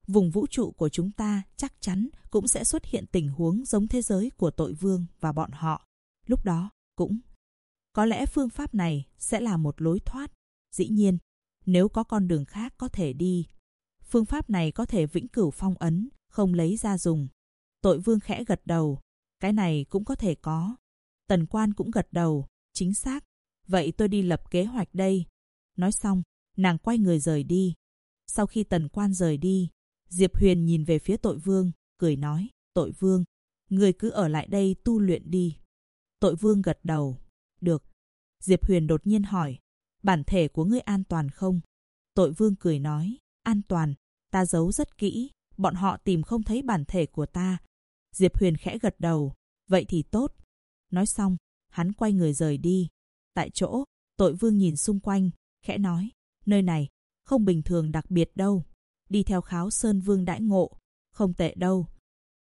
vùng vũ trụ của chúng ta chắc chắn cũng sẽ xuất hiện tình huống giống thế giới của tội vương và bọn họ. Lúc đó cũng có lẽ phương pháp này sẽ là một lối thoát. Dĩ nhiên, nếu có con đường khác có thể đi, phương pháp này có thể vĩnh cửu phong ấn, không lấy ra dùng. Tội vương khẽ gật đầu. Cái này cũng có thể có. Tần Quan cũng gật đầu. Chính xác. Vậy tôi đi lập kế hoạch đây. Nói xong, nàng quay người rời đi. Sau khi Tần Quan rời đi, Diệp Huyền nhìn về phía Tội Vương, cười nói, Tội Vương, người cứ ở lại đây tu luyện đi. Tội Vương gật đầu. Được. Diệp Huyền đột nhiên hỏi, bản thể của ngươi an toàn không? Tội Vương cười nói, an toàn, ta giấu rất kỹ, bọn họ tìm không thấy bản thể của ta. Diệp Huyền khẽ gật đầu, vậy thì tốt. Nói xong, hắn quay người rời đi. Tại chỗ, Tội Vương nhìn xung quanh, khẽ nói, nơi này không bình thường đặc biệt đâu. Đi theo Kháo Sơn Vương đãi ngộ, không tệ đâu.